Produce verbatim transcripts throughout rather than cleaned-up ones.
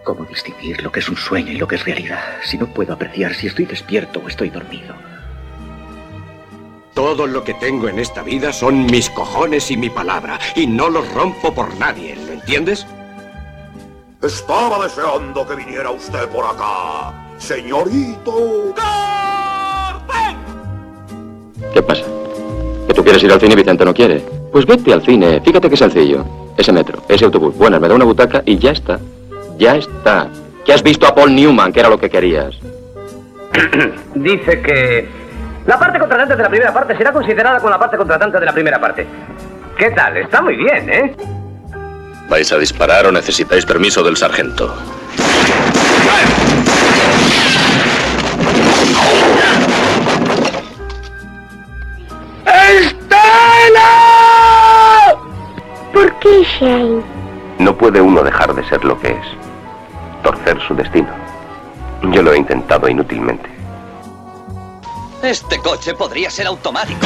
¿Cómo distinguir lo que es un sueño y lo que es realidad si no puedo apreciar si estoy despierto o estoy dormido? Todo lo que tengo en esta vida son mis cojones y mi palabra, y no los rompo por nadie, ¿lo entiendes? Estaba deseando que viniera usted por acá, señorito. ¡Carmen! ¿Qué pasa? ¿Que tú quieres ir al cine y Vicente no quiere? Pues vete al cine, fíjate qué sencillo. Ese metro, ese autobús, bueno, me da una butaca y ya está. Ya está. Que has visto a Paul Newman, que era lo que querías. Dice que la parte contratante de la primera parte será considerada con la parte contratante de la primera parte. ¿Qué tal? Está muy bien, ¿eh? ¿Vais a disparar o necesitáis permiso del sargento? ¡Estela! ¿Por qué, Shane? No puede uno dejar de ser lo que es. Torcer su destino. Yo lo he intentado inútilmente. Este coche podría ser automático,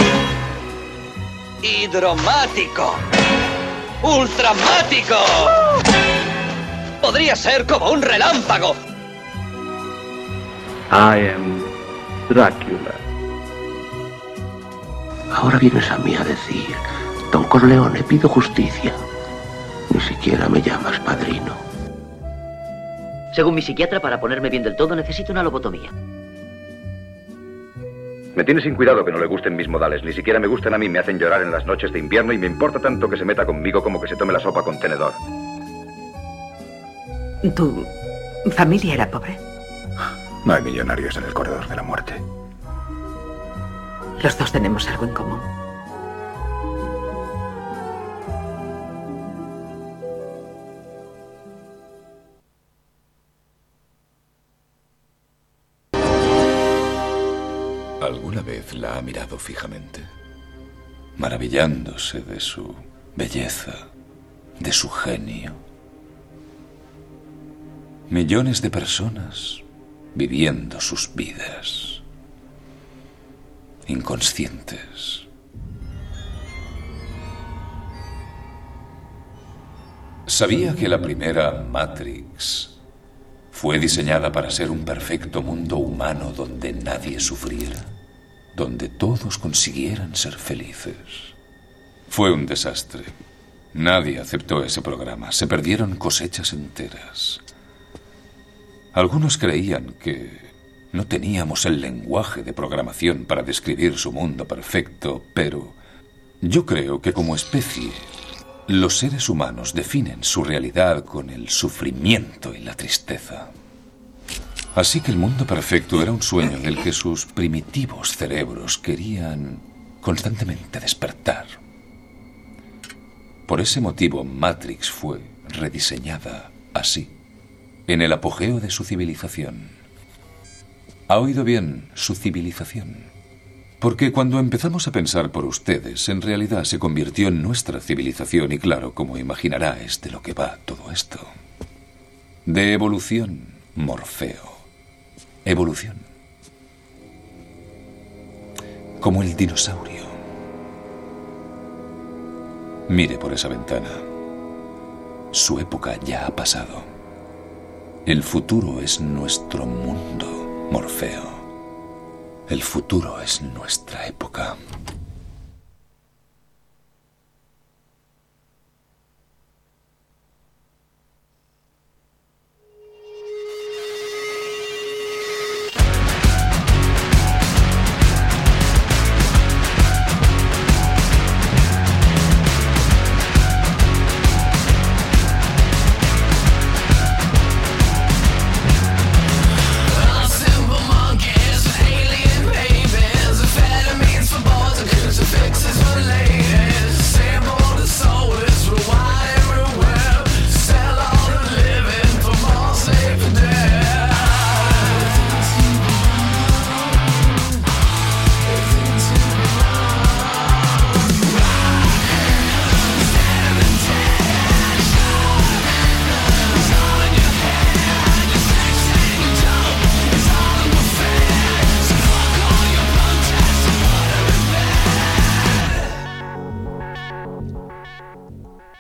hidromático, ultramático. Podría ser como un relámpago. I am Drácula. Ahora vienes a mí a decir, Don Corleone, pido justicia. Ni siquiera me llamas padrino. Según mi psiquiatra, para ponerme bien del todo necesito una lobotomía. Me tiene sin cuidado que no le gusten mis modales. Ni siquiera me gustan a mí. Me hacen llorar en las noches de invierno y me importa tanto que se meta conmigo como que se tome la sopa con tenedor. ¿Tu familia era pobre? No hay millonarios en el corredor de la muerte. Los dos tenemos algo en común. ¿Alguna vez la ha mirado fijamente? Maravillándose de su belleza, de su genio. Millones de personas viviendo sus vidas, inconscientes. ¿Sabía que la primera Matrix fue diseñada para ser un perfecto mundo humano donde nadie sufriera? Donde todos consiguieran ser felices. Fue un desastre. Nadie aceptó ese programa. Se perdieron cosechas enteras. Algunos creían que no teníamos el lenguaje de programación para describir su mundo perfecto, pero yo creo que como especie, los seres humanos definen su realidad con el sufrimiento y la tristeza. Así que el mundo perfecto era un sueño del que sus primitivos cerebros querían constantemente despertar. Por ese motivo, Matrix fue rediseñada así, en el apogeo de su civilización. ¿Ha oído bien? Su civilización. Porque cuando empezamos a pensar por ustedes, en realidad se convirtió en nuestra civilización y claro, como imaginará, es de lo que va todo esto. De evolución, Morfeo. Evolución. Como el dinosaurio. Mire por esa ventana. Su época ya ha pasado. El futuro es nuestro mundo, Morfeo. El futuro es nuestra época. Simple monkeys, alien babies, amphetamines for boys and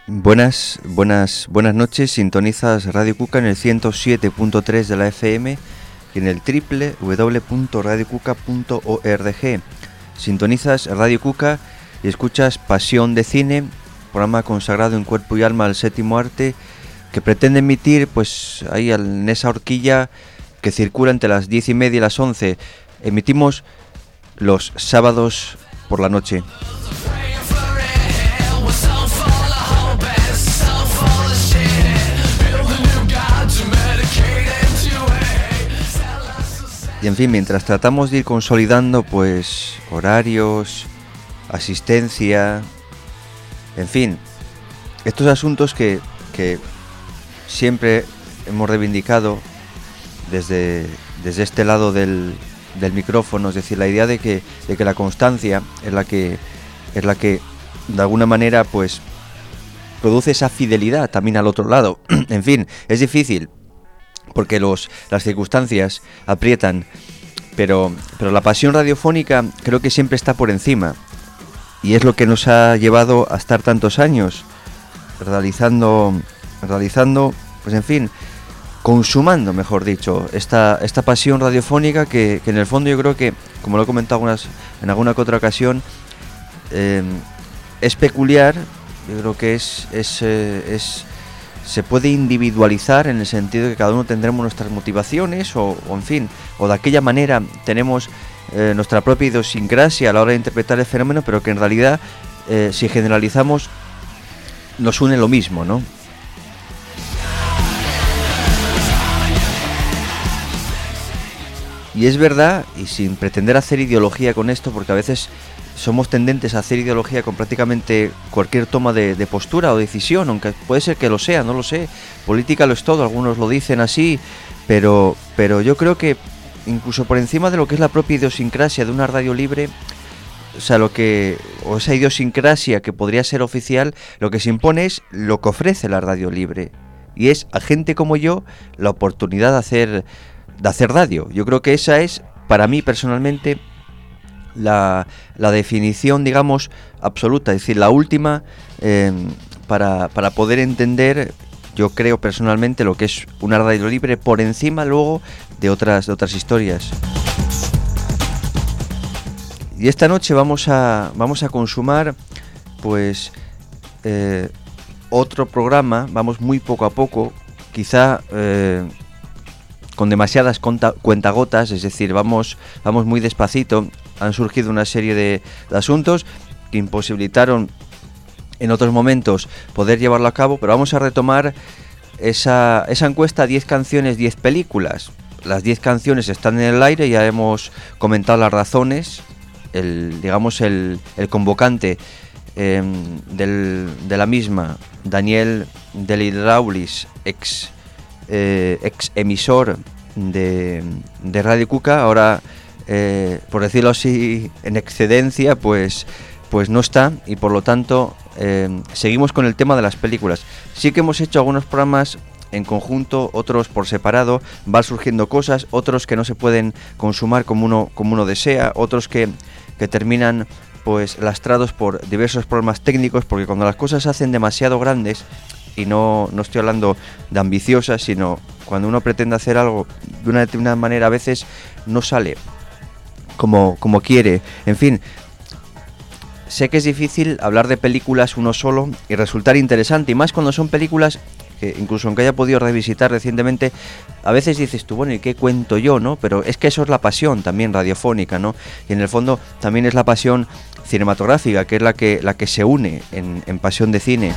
Buenas, buenas, buenas noches. Sintonizas Radio Cuca en el ciento siete punto tres de la F M y en el doble u doble u doble u punto radio cuca punto org. Sintonizas Radio Cuca y escuchas Pasión de Cine, programa consagrado en cuerpo y alma al séptimo arte, que pretende emitir pues ahí en esa horquilla que circula entre las diez y media y las once. Emitimos los sábados por la noche. Y en fin, mientras tratamos de ir consolidando pues horarios, asistencia, en fin, estos asuntos que, que siempre hemos reivindicado desde, desde este lado del, del micrófono, es decir, la idea de que, de que la constancia es la que, es la que de alguna manera pues produce esa fidelidad también al otro lado. En fin, es difícil porque los, las circunstancias aprietan, pero, pero la pasión radiofónica creo que siempre está por encima, y es lo que nos ha llevado a estar tantos años realizando, realizando, pues en fin, consumando, mejor dicho, esta, esta pasión radiofónica que, que en el fondo yo creo que, como lo he comentado algunas, en alguna que otra ocasión, eh, es peculiar. Yo creo que es, es, eh, es se puede individualizar en el sentido de que cada uno tendremos nuestras motivaciones o, o en fin, o de aquella manera tenemos eh, nuestra propia idiosincrasia a la hora de interpretar el fenómeno, pero que en realidad, eh, si generalizamos, nos une lo mismo, ¿no? Y es verdad, y sin pretender hacer ideología con esto, porque a veces somos tendentes a hacer ideología con prácticamente cualquier toma de, de postura o decisión, aunque puede ser que lo sea, no lo sé. Política lo es todo, algunos lo dicen así, pero, pero yo creo que incluso por encima de lo que es la propia idiosincrasia de una radio libre, o sea, lo que, o esa idiosincrasia que podría ser oficial, lo que se impone es lo que ofrece la radio libre, y es a gente como yo la oportunidad de hacer, de hacer radio. Yo creo que esa es, para mí personalmente, La, la definición, digamos, absoluta, es decir, la última eh, para, para poder entender, yo creo personalmente, lo que es una radio libre por encima luego de otras, de otras historias. Y esta noche vamos a, vamos a consumar pues eh, otro programa, vamos muy poco a poco, quizá eh, con demasiadas conta, cuentagotas, es decir, vamos, vamos muy despacito. Han surgido una serie de, de asuntos que imposibilitaron en otros momentos poder llevarlo a cabo, pero vamos a retomar esa, esa encuesta diez canciones, diez películas. Las diez canciones están en el aire, ya hemos comentado las razones, el, digamos el, el convocante eh, del, de la misma, Daniel Delidraulis, ex, eh, ex emisor de, de Radio Cuca, ahora Eh, por decirlo así, en excedencia, pues, pues no está, y por lo tanto eh, seguimos con el tema de las películas. Sí que hemos hecho algunos programas en conjunto, otros por separado, van surgiendo cosas, otros que no se pueden consumar como uno, como uno desea, otros que, que terminan pues lastrados por diversos problemas técnicos, porque cuando las cosas se hacen demasiado grandes, y no, no estoy hablando de ambiciosas, sino cuando uno pretende hacer algo de una determinada manera, a veces no sale como, como quiere. En fin, sé que es difícil hablar de películas uno solo y resultar interesante, y más cuando son películas que incluso aunque haya podido revisitar recientemente, a veces dices tú, bueno, ¿y qué cuento yo, no? Pero es que eso es la pasión también radiofónica, ¿no? Y en el fondo también es la pasión cinematográfica, que es la que, la que se une en, en Pasión de Cine.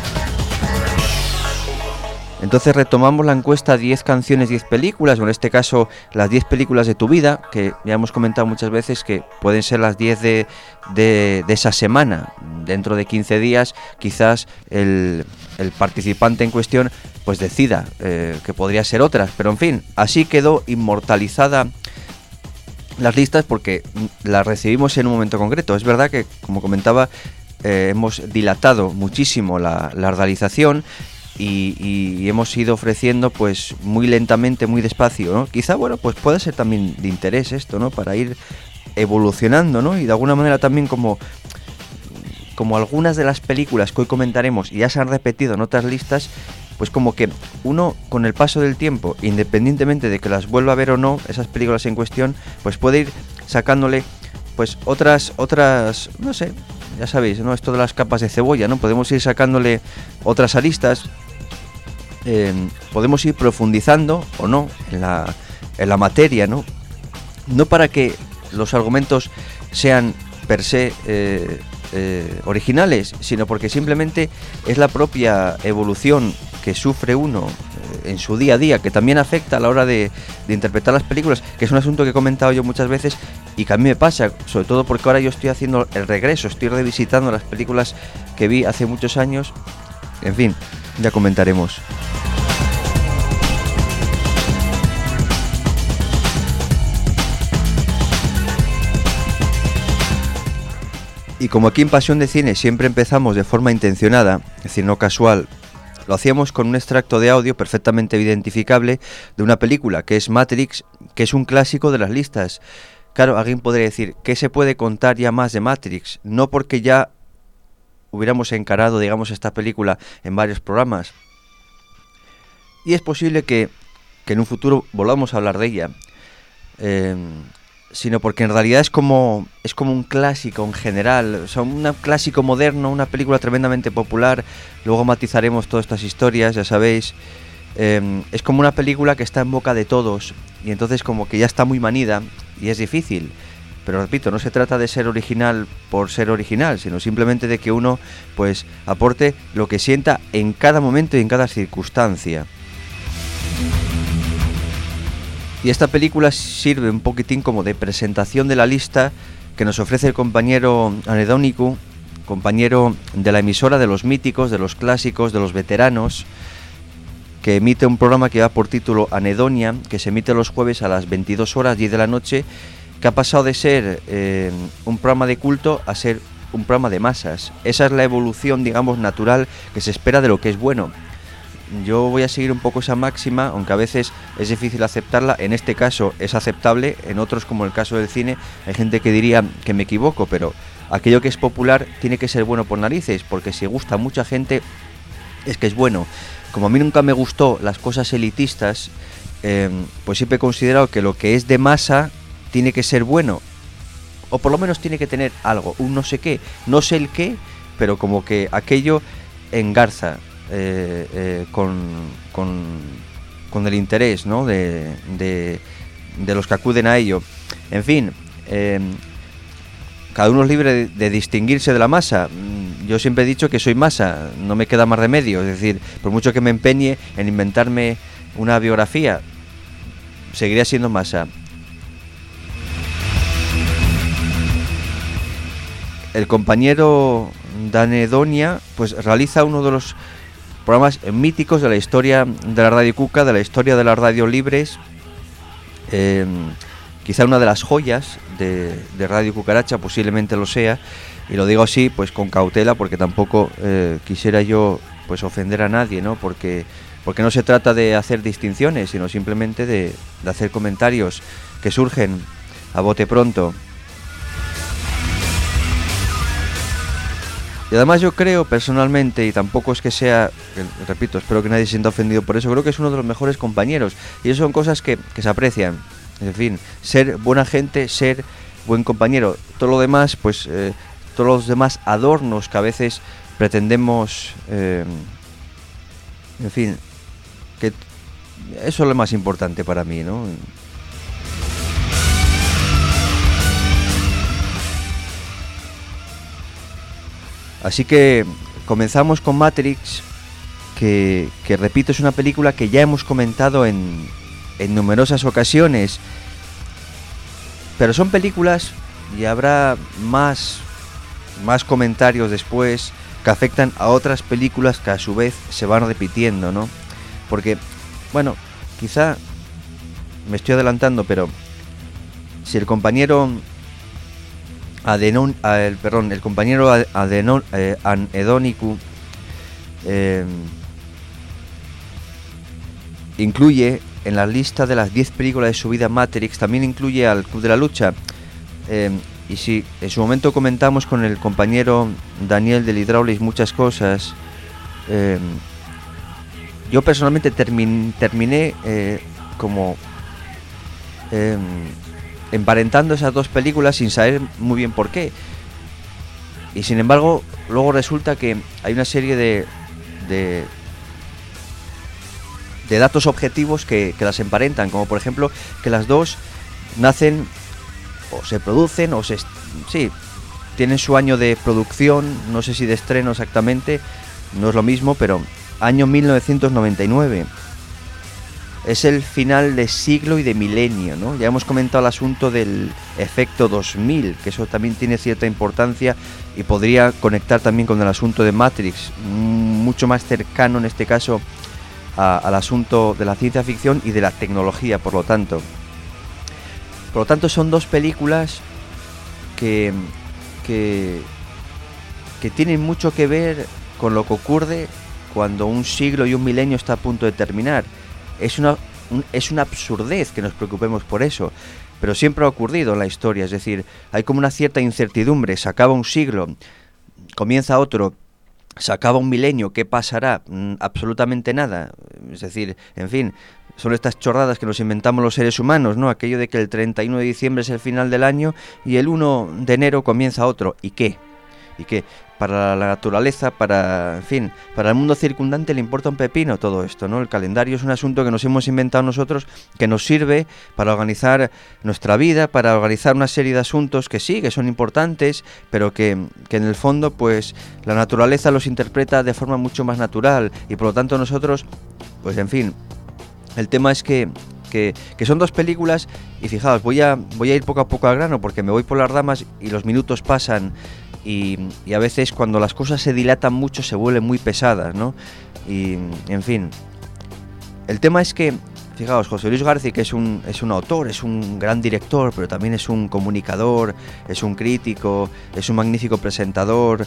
Entonces retomamos la encuesta diez canciones, diez películas, o en este caso las diez películas de tu vida, que ya hemos comentado muchas veces que pueden ser las diez de, de, de esa semana. Dentro de quince días quizás el, el participante en cuestión pues decida eh, que podría ser otras, pero en fin, así quedó inmortalizada las listas porque las recibimos en un momento concreto. Es verdad que, como comentaba, eh, hemos dilatado muchísimo la, la realización. Y, y hemos ido ofreciendo pues muy lentamente, muy despacio, ¿no? Quizá, bueno, pues puede ser también de interés esto, ¿no? Para ir evolucionando, ¿no? Y de alguna manera también como como algunas de las películas que hoy comentaremos ya se han repetido en otras listas, pues como que uno con el paso del tiempo, independientemente de que las vuelva a ver o no, esas películas en cuestión, pues puede ir sacándole pues otras, otras, no sé, ya sabéis, ¿no? Esto de las capas de cebolla, ¿no? Podemos ir sacándole otras aristas, eh, podemos ir profundizando o no en la, en la materia, ¿no? No para que los argumentos sean per se eh, eh, originales, sino porque simplemente es la propia evolución que sufre uno eh, en su día a día, que también afecta a la hora de, de interpretar las películas, que es un asunto que he comentado yo muchas veces y que a mí me pasa, sobre todo porque ahora yo estoy haciendo el regreso, estoy revisitando las películas que vi hace muchos años. En fin, ya comentaremos. Y como aquí en Pasión de Cine siempre empezamos de forma intencionada, es decir, no casual, lo hacíamos con un extracto de audio perfectamente identificable de una película que es Matrix, que es un clásico de las listas. Claro, alguien podría decir, ¿qué se puede contar ya más de Matrix? No porque ya hubiéramos encarado, digamos, esta película en varios programas. Y es posible que, que en un futuro volvamos a hablar de ella. Eh... sino porque en realidad es como es como un clásico en general, o sea, un clásico moderno, una película tremendamente popular. Luego matizaremos todas estas historias, ya sabéis. Eh, es como una película que está en boca de todos y entonces como que ya está muy manida y es difícil. Pero repito, no se trata de ser original por ser original, sino simplemente de que uno pues aporte lo que sienta en cada momento y en cada circunstancia. Y esta película sirve un poquitín como de presentación de la lista que nos ofrece el compañero Anedónico, compañero de la emisora de los míticos, de los clásicos, de los veteranos, que emite un programa que va por título Anedonia, que se emite los jueves a las veintidós horas, diez de la noche, que ha pasado de ser eh, un programa de culto a ser un programa de masas. Esa es la evolución, digamos, natural que se espera de lo que es bueno. Yo voy a seguir un poco esa máxima, aunque a veces es difícil aceptarla. En este caso es aceptable, en otros, como el caso del cine, hay gente que diría que me equivoco, pero aquello que es popular tiene que ser bueno por narices, porque si gusta a mucha gente es que es bueno. Como a mí nunca me gustó las cosas elitistas, eh, pues siempre he considerado que lo que es de masa tiene que ser bueno, o por lo menos tiene que tener algo, un no sé qué, no sé el qué, pero como que aquello engarza. Eh, eh, con, con, con el interés, ¿no? de, de, de los que acuden a ello. En fin, eh, cada uno es libre de, de distinguirse de la masa. Yo siempre he dicho que soy masa, no me queda más remedio. Es decir, por mucho que me empeñe en inventarme una biografía, seguiría siendo masa. El compañero Danedonia pues realiza uno de los programas míticos de la historia de la Radio Cuca, de la historia de las radios libres, eh, quizá una de las joyas de, de Radio Cucaracha, posiblemente lo sea, y lo digo así pues con cautela, porque tampoco eh, quisiera yo pues ofender a nadie, ¿no? Porque, porque no se trata de hacer distinciones, sino simplemente de, de hacer comentarios que surgen a bote pronto. Y además yo creo personalmente, y tampoco es que sea, repito, espero que nadie se sienta ofendido por eso, creo que es uno de los mejores compañeros. Y eso son cosas que, que se aprecian. En fin, ser buena gente, ser buen compañero. Todo lo demás, pues, eh, todos los demás adornos que a veces pretendemos, eh, en fin, que eso es lo más importante para mí, ¿no? Así que comenzamos con Matrix, que, que repito, es una película que ya hemos comentado en, en numerosas ocasiones. Pero son películas, y habrá más, más comentarios después, que afectan a otras películas que a su vez se van repitiendo, ¿no? Porque, bueno, quizá me estoy adelantando, pero si el compañero... Adenon, el, perdón, el compañero Adenon, eh, Anedónico eh, incluye en la lista de las diez películas de su vida Matrix, también incluye al Club de la Lucha. Eh, y si en su momento comentamos con el compañero Daniel del Hydraulics muchas cosas, eh, yo personalmente termin, terminé eh, como eh, emparentando esas dos películas sin saber muy bien por qué. Y sin embargo, luego resulta que hay una serie de de, de datos objetivos que, que las emparentan, como por ejemplo que las dos nacen o se producen o se sí tienen su año de producción, no sé si de estreno exactamente, no es lo mismo, pero año mil novecientos noventa y nueve. Es el final de siglo y de milenio, ¿no? Ya hemos comentado el asunto del efecto dos mil, que eso también tiene cierta importancia y podría conectar también con el asunto de Matrix, mucho más cercano en este caso a, al asunto de la ciencia ficción y de la tecnología, por lo tanto. Por lo tanto, son dos películas que, que, que tienen mucho que ver con lo que ocurre cuando un siglo y un milenio está a punto de terminar. Es una, un, es una absurdez que nos preocupemos por eso, pero siempre ha ocurrido en la historia, es decir, hay como una cierta incertidumbre, se acaba un siglo, comienza otro, se acaba un milenio, ¿qué pasará? Mm, absolutamente nada, es decir, en fin, son estas chorradas que nos inventamos los seres humanos, ¿no? Aquello de que el treinta y uno de diciembre es el final del año y el uno de enero comienza otro, ¿y qué? ¿Y qué? Para la naturaleza, para, en fin, para el mundo circundante le importa un pepino todo esto, ¿no? El calendario es un asunto que nos hemos inventado nosotros, que nos sirve para organizar nuestra vida, para organizar una serie de asuntos que sí, que son importantes, pero que, que en el fondo, pues, la naturaleza los interpreta de forma mucho más natural y por lo tanto nosotros, pues, en fin, el tema es que Que, que son dos películas y fijaos, voy a, voy a ir poco a poco al grano porque me voy por las ramas y los minutos pasan y, y a veces cuando las cosas se dilatan mucho se vuelven muy pesadas, ¿no? Y en fin, el tema es que, fijaos, José Luis García, que es un, es un autor, es un gran director, pero también es un comunicador, es un crítico, es un magnífico presentador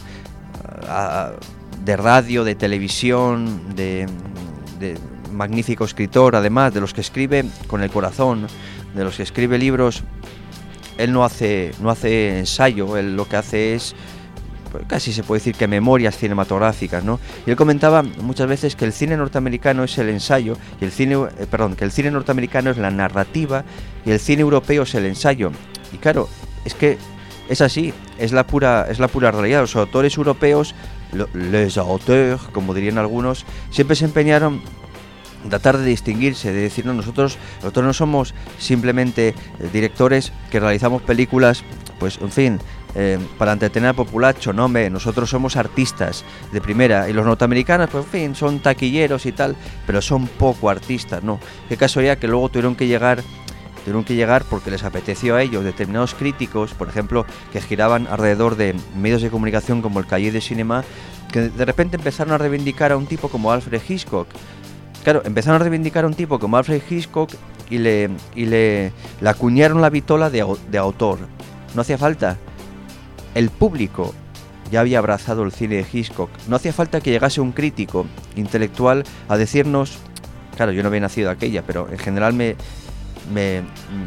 uh, de radio, de televisión, de... de magnífico escritor, además de los que escribe con el corazón, de los que escribe libros. Él no hace no hace ensayo, él lo que hace es, pues, casi se puede decir que memorias cinematográficas, ¿no? Y él comentaba muchas veces que el cine norteamericano es el ensayo y el cine, eh, perdón, que el cine norteamericano es la narrativa y el cine europeo es el ensayo. Y claro, es que es así, es la pura es la pura realidad. Los autores europeos, les auteurs, como dirían algunos, siempre se empeñaron tratar de distinguirse, de decir, no, nosotros, nosotros no somos simplemente eh, directores que realizamos películas, pues, en fin, eh, para entretener al populacho, no, hombre, nosotros somos artistas de primera, y los norteamericanos, pues, en fin, son taquilleros y tal, pero son poco artistas, ¿no? Qué casualidad que luego tuvieron que llegar, tuvieron que llegar porque les apeteció a ellos, determinados críticos, por ejemplo, que giraban alrededor de medios de comunicación como el Cahiers du Cinéma, que de repente empezaron a reivindicar a un tipo como Alfred Hitchcock. Claro, empezaron a reivindicar a un tipo como Alfred Hitchcock y le, y le, le acuñaron la vitola de, de autor. No hacía falta. El público ya había abrazado el cine de Hitchcock. No hacía falta que llegase un crítico intelectual a decirnos... Claro, yo no había nacido aquella, pero en general me... me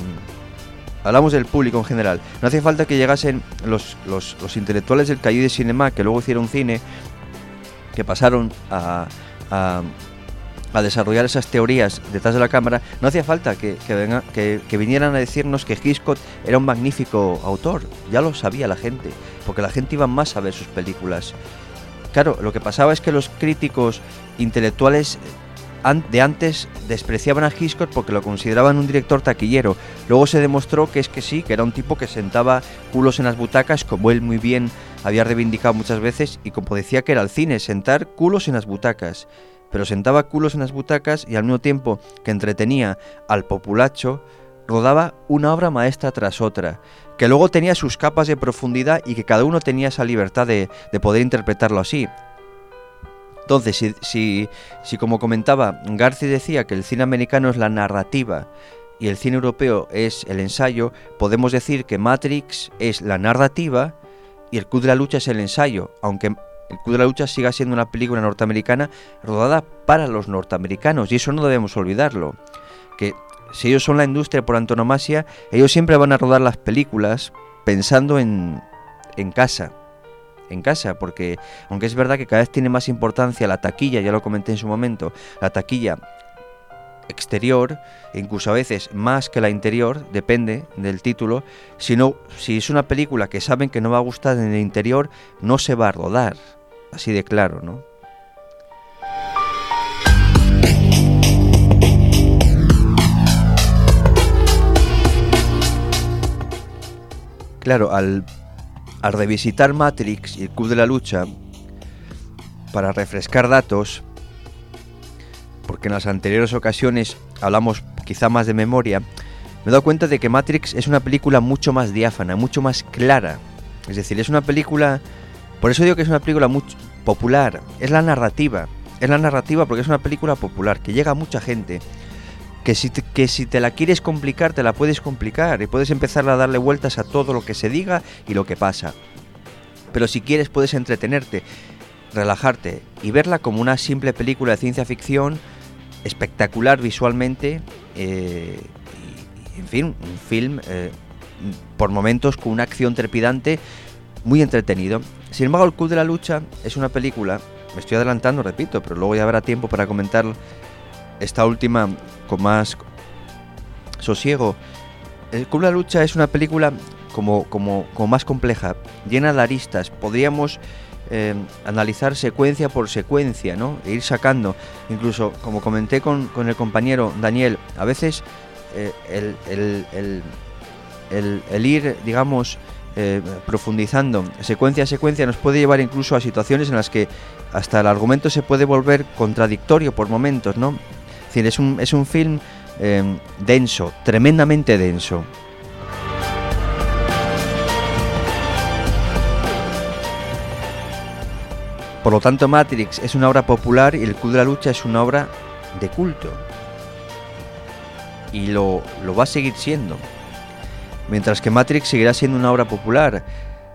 mmm, hablamos del público en general. No hacía falta que llegasen los, los, los intelectuales del Cahiers du Cinéma, que luego hicieron cine, que pasaron a... a a desarrollar esas teorías detrás de la cámara. No hacía falta que, que, venga, que, que vinieran a decirnos que Hitchcock era un magnífico autor. Ya lo sabía la gente, porque la gente iba más a ver sus películas. Claro, lo que pasaba es que los críticos intelectuales de antes despreciaban a Hitchcock porque lo consideraban un director taquillero. Luego se demostró que es que sí, que era un tipo que sentaba culos en las butacas, como él muy bien había reivindicado muchas veces, y como decía que era el cine, sentar culos en las butacas. Pero sentaba culos en las butacas y al mismo tiempo que entretenía al populacho, rodaba una obra maestra tras otra, que luego tenía sus capas de profundidad y que cada uno tenía esa libertad de, de poder interpretarlo así. Entonces, si, si, si como comentaba, García decía que el cine americano es la narrativa y el cine europeo es el ensayo, podemos decir que Matrix es la narrativa y el Club de la Lucha es el ensayo, aunque el Club de la Lucha siga siendo una película norteamericana rodada para los norteamericanos, y eso no debemos olvidarlo, que si ellos son la industria por antonomasia, ellos siempre van a rodar las películas pensando en, en casa, en casa, porque aunque es verdad que cada vez tiene más importancia la taquilla, ya lo comenté en su momento, la taquilla exterior, incluso a veces más que la interior, depende del título. Si no, si es una película que saben que no va a gustar en el interior, no se va a rodar, así de claro, ¿no? Claro, al, al revisitar Matrix y el Club de la Lucha, para refrescar datos, porque en las anteriores ocasiones hablamos quizá más de memoria, me he dado cuenta de que Matrix es una película mucho más diáfana, mucho más clara. Es decir, es una película, por eso digo que es una película muy popular, es la narrativa, es la narrativa porque es una película popular, que llega a mucha gente, que si, te, que si te la quieres complicar, te la puedes complicar y puedes empezar a darle vueltas a todo lo que se diga y lo que pasa. Pero si quieres puedes entretenerte, relajarte y verla como una simple película de ciencia ficción, espectacular visualmente, eh, y, en fin, un film eh, por momentos con una acción trepidante, muy entretenido. Sin embargo, El Club de la Lucha es una película, me estoy adelantando, repito, pero luego ya habrá tiempo para comentar esta última con más sosiego. El Club de la Lucha es una película como, como, como más compleja, llena de aristas. Podríamos eh, analizar secuencia por secuencia, ¿no? E ir sacando, incluso como comenté con, con el compañero Daniel, a veces eh, el, el, el, el, el ir, digamos, eh, profundizando secuencia a secuencia nos puede llevar incluso a situaciones en las que hasta el argumento se puede volver contradictorio por momentos, ¿no? Es decir, es un, es un film eh, denso, tremendamente denso. Por lo tanto, Matrix es una obra popular y El Club de la Lucha es una obra de culto. Y lo, lo va a seguir siendo. Mientras que Matrix seguirá siendo una obra popular.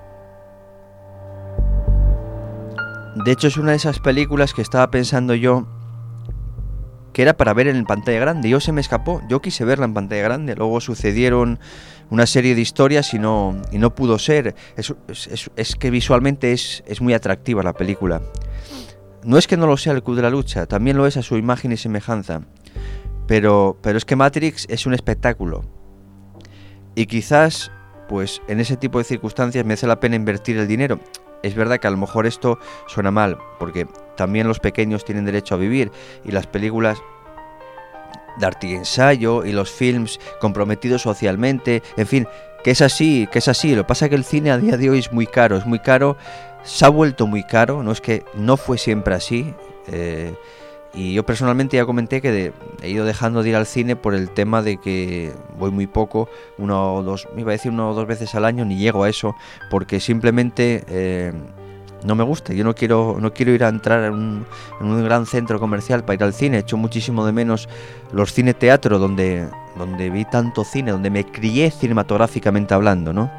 De hecho, es una de esas películas que estaba pensando yo que era para ver en pantalla grande. Yo se me escapó, yo quise verla en pantalla grande. Luego sucedieron una serie de historias y no, y no pudo ser. Es, es, es que visualmente es, es muy atractiva la película. No es que no lo sea El Club de la Lucha, también lo es a su imagen y semejanza. Pero, pero es que Matrix es un espectáculo. Y quizás, pues en ese tipo de circunstancias merece la pena invertir el dinero. Es verdad que a lo mejor esto suena mal, porque también los pequeños tienen derecho a vivir, y las películas de arte y ensayo y los films comprometidos socialmente, en fin, que es así, que es así. Lo que pasa es que el cine a día de hoy es muy caro, es muy caro, se ha vuelto muy caro, no es que no fue siempre así, eh, y yo personalmente ya comenté que de, he ido dejando de ir al cine por el tema de que voy muy poco, uno o dos, me iba a decir una o dos veces al año, ni llego a eso, porque simplemente eh, no me gusta. Yo no quiero no quiero ir a entrar en un, en un gran centro comercial para ir al cine. Echo muchísimo de menos los cine-teatro donde, donde vi tanto cine, donde me crié cinematográficamente hablando, ¿no?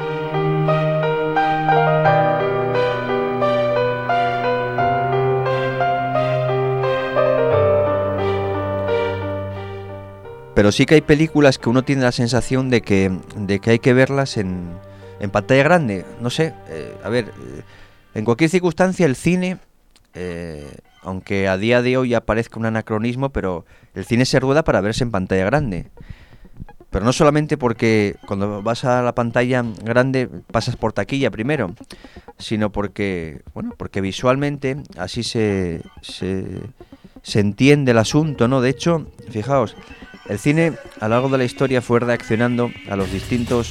Pero sí que hay películas que uno tiene la sensación de que, de que hay que verlas en, en pantalla grande. No sé, eh, a ver, eh, en cualquier circunstancia el cine, eh, aunque a día de hoy ya parezca un anacronismo, pero el cine se rueda para verse en pantalla grande. Pero no solamente porque cuando vas a la pantalla grande pasas por taquilla primero, sino porque, bueno, porque visualmente así se, se, se entiende el asunto, ¿no? De hecho, fijaos, el cine a lo largo de la historia fue reaccionando a los distintos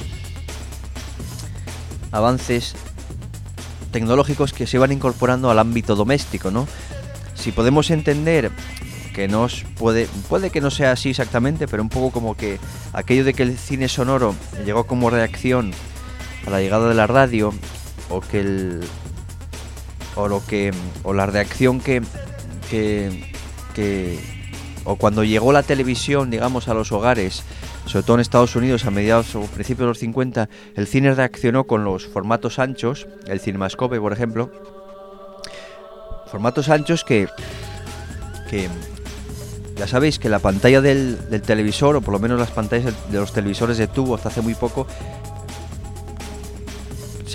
avances tecnológicos que se iban incorporando al ámbito doméstico, ¿no? Si podemos entender que nos puede, puede que no sea así exactamente, pero un poco como que aquello de que el cine sonoro llegó como reacción a la llegada de la radio, o que el o lo que o la reacción que que, que o cuando llegó la televisión, digamos, a los hogares, sobre todo en Estados Unidos a mediados o principios de los cincuenta, el cine reaccionó con los formatos anchos, el Cinemascope, por ejemplo, formatos anchos que, que ya sabéis que la pantalla del, del televisor, o por lo menos las pantallas de los televisores de tubo hasta hace muy poco,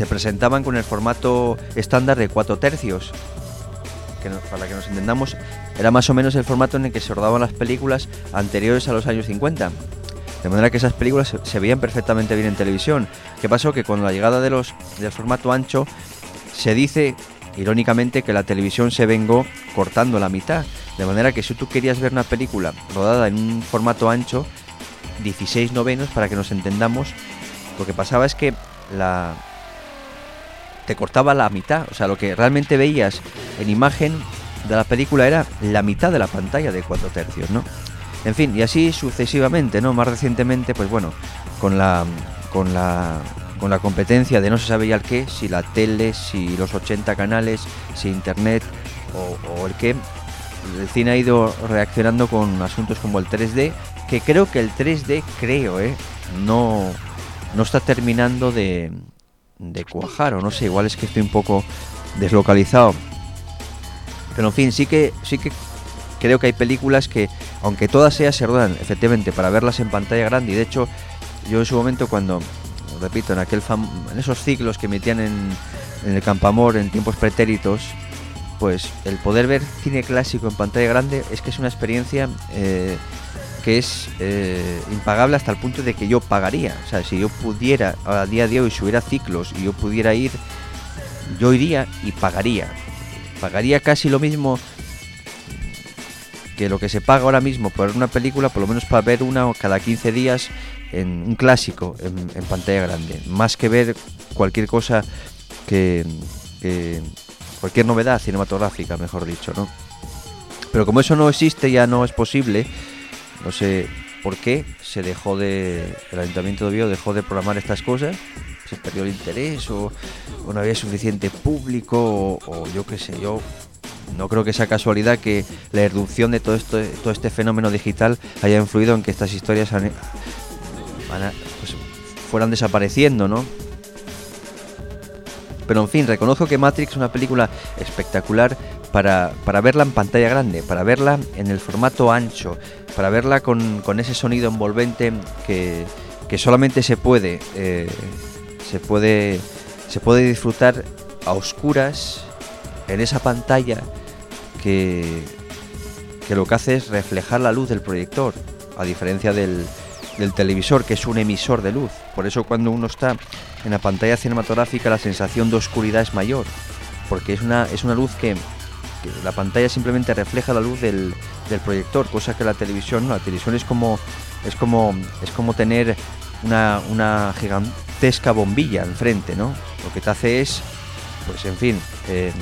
se presentaban con el formato estándar de cuatro tercios, que no, para que nos entendamos, era más o menos el formato en el que se rodaban las películas anteriores a los años cincuenta. De manera que esas películas se, se veían perfectamente bien en televisión. ¿Qué pasó? Que con la llegada de los del formato ancho, se dice, irónicamente, que la televisión se vengó cortando la mitad. De manera que si tú querías ver una película rodada en un formato ancho, dieciséis novenos, para que nos entendamos, lo que pasaba es que la te cortaba la mitad. O sea, lo que realmente veías en imagen de la película era la mitad de la pantalla de cuatro tercios, ¿no? En fin, y así sucesivamente, ¿no? Más recientemente, pues bueno, con la con la con la competencia de no se sabe ya el qué, si la tele, si los ochenta canales, si internet o, o el qué, el cine ha ido reaccionando con asuntos como el tres D, que creo que el tres D, creo, ¿eh? No, no está terminando de, de cuajar, o no sé, igual es que estoy un poco deslocalizado. Pero en fin, sí que sí que creo que hay películas que, aunque todas ellas se rodan efectivamente para verlas en pantalla grande, y de hecho yo en su momento, cuando, repito, en aquel fam- en esos ciclos que metían en, en el Campamor en tiempos pretéritos, pues el poder ver cine clásico en pantalla grande es que es una experiencia eh, que es eh, impagable, hasta el punto de que yo pagaría. O sea, si yo pudiera, a día de hoy, si hubiera ciclos y yo pudiera ir, yo iría y pagaría. Pagaría casi lo mismo que lo que se paga ahora mismo por una película, por lo menos para ver una cada quince días en un clásico en, en pantalla grande, más que ver cualquier cosa que, que cualquier novedad cinematográfica, mejor dicho, ¿no? Pero como eso no existe, ya no es posible, no sé por qué se dejó de el Ayuntamiento de Oviedo dejó de programar estas cosas. Se perdió el interés, o, o no había suficiente público, o, o yo qué sé, yo no creo que sea casualidad que la irrupción de todo esto, todo este fenómeno digital haya influido en que estas historias han, van a, pues, fueran desapareciendo, ¿no? Pero en fin, reconozco que Matrix es una película espectacular para, para verla en pantalla grande, para verla en el formato ancho, para verla con, con ese sonido envolvente que, que solamente se puede, eh, se puede, se puede disfrutar a oscuras en esa pantalla que, que lo que hace es reflejar la luz del proyector, a diferencia del, del televisor, que es un emisor de luz. Por eso cuando uno está en la pantalla cinematográfica, la sensación de oscuridad es mayor, porque es una, es una luz que, que la pantalla simplemente refleja la luz del, del proyector, cosa que la televisión no. La televisión es como es como es como tener una, una gigantesca bombilla enfrente, ¿no? Lo que te hace es, pues en fin, eh,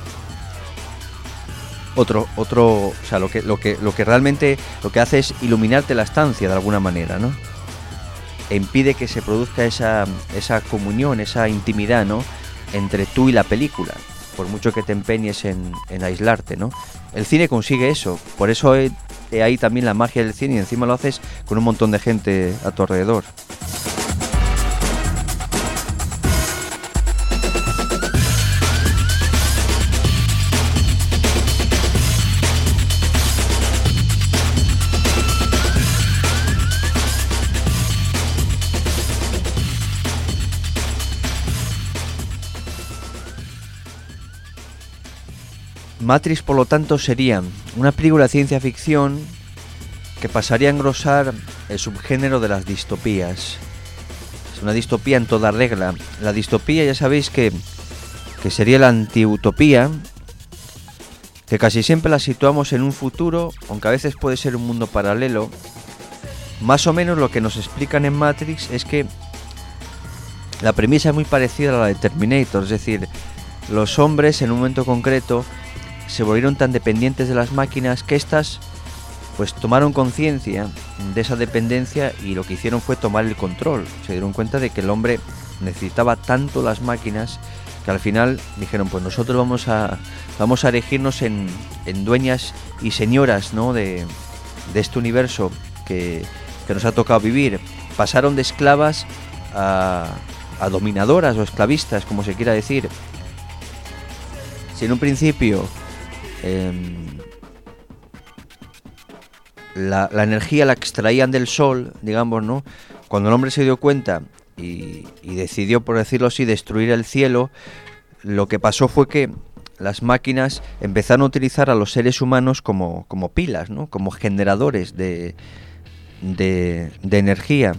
otro otro o sea, lo que lo que lo que realmente lo que hace es iluminarte la estancia de alguna manera, ¿no? E impide que se produzca esa esa comunión, esa intimidad, ¿no?, entre tú y la película, por mucho que te empeñes en, en aislarte, ¿no? El cine consigue eso, por eso he, he ahí también la magia del cine, y encima lo haces con un montón de gente a tu alrededor. Matrix, por lo tanto, sería una película de ciencia ficción que pasaría a engrosar el subgénero de las distopías. Es una distopía en toda regla. La distopía, ya sabéis que, que sería la antiutopía, que casi siempre la situamos en un futuro, aunque a veces puede ser un mundo paralelo. Más o menos lo que nos explican en Matrix es que la premisa es muy parecida a la de Terminator, es decir, los hombres en un momento concreto se volvieron tan dependientes de las máquinas que éstas pues tomaron conciencia de esa dependencia, y lo que hicieron fue tomar el control. Se dieron cuenta de que el hombre necesitaba tanto las máquinas que al final dijeron, pues nosotros vamos a vamos a erigirnos en, en dueñas y señoras, ¿no?, de, de este universo que, que nos ha tocado vivir. Pasaron de esclavas a, a dominadoras o esclavistas, como se quiera decir. Si en un principio Eh, la, la energía la extraían del sol, digamos, ¿no? Cuando el hombre se dio cuenta y, y decidió, por decirlo así, destruir el cielo, lo que pasó fue que las máquinas empezaron a utilizar a los seres humanos como, como pilas, ¿no? Como generadores de, de, de energía.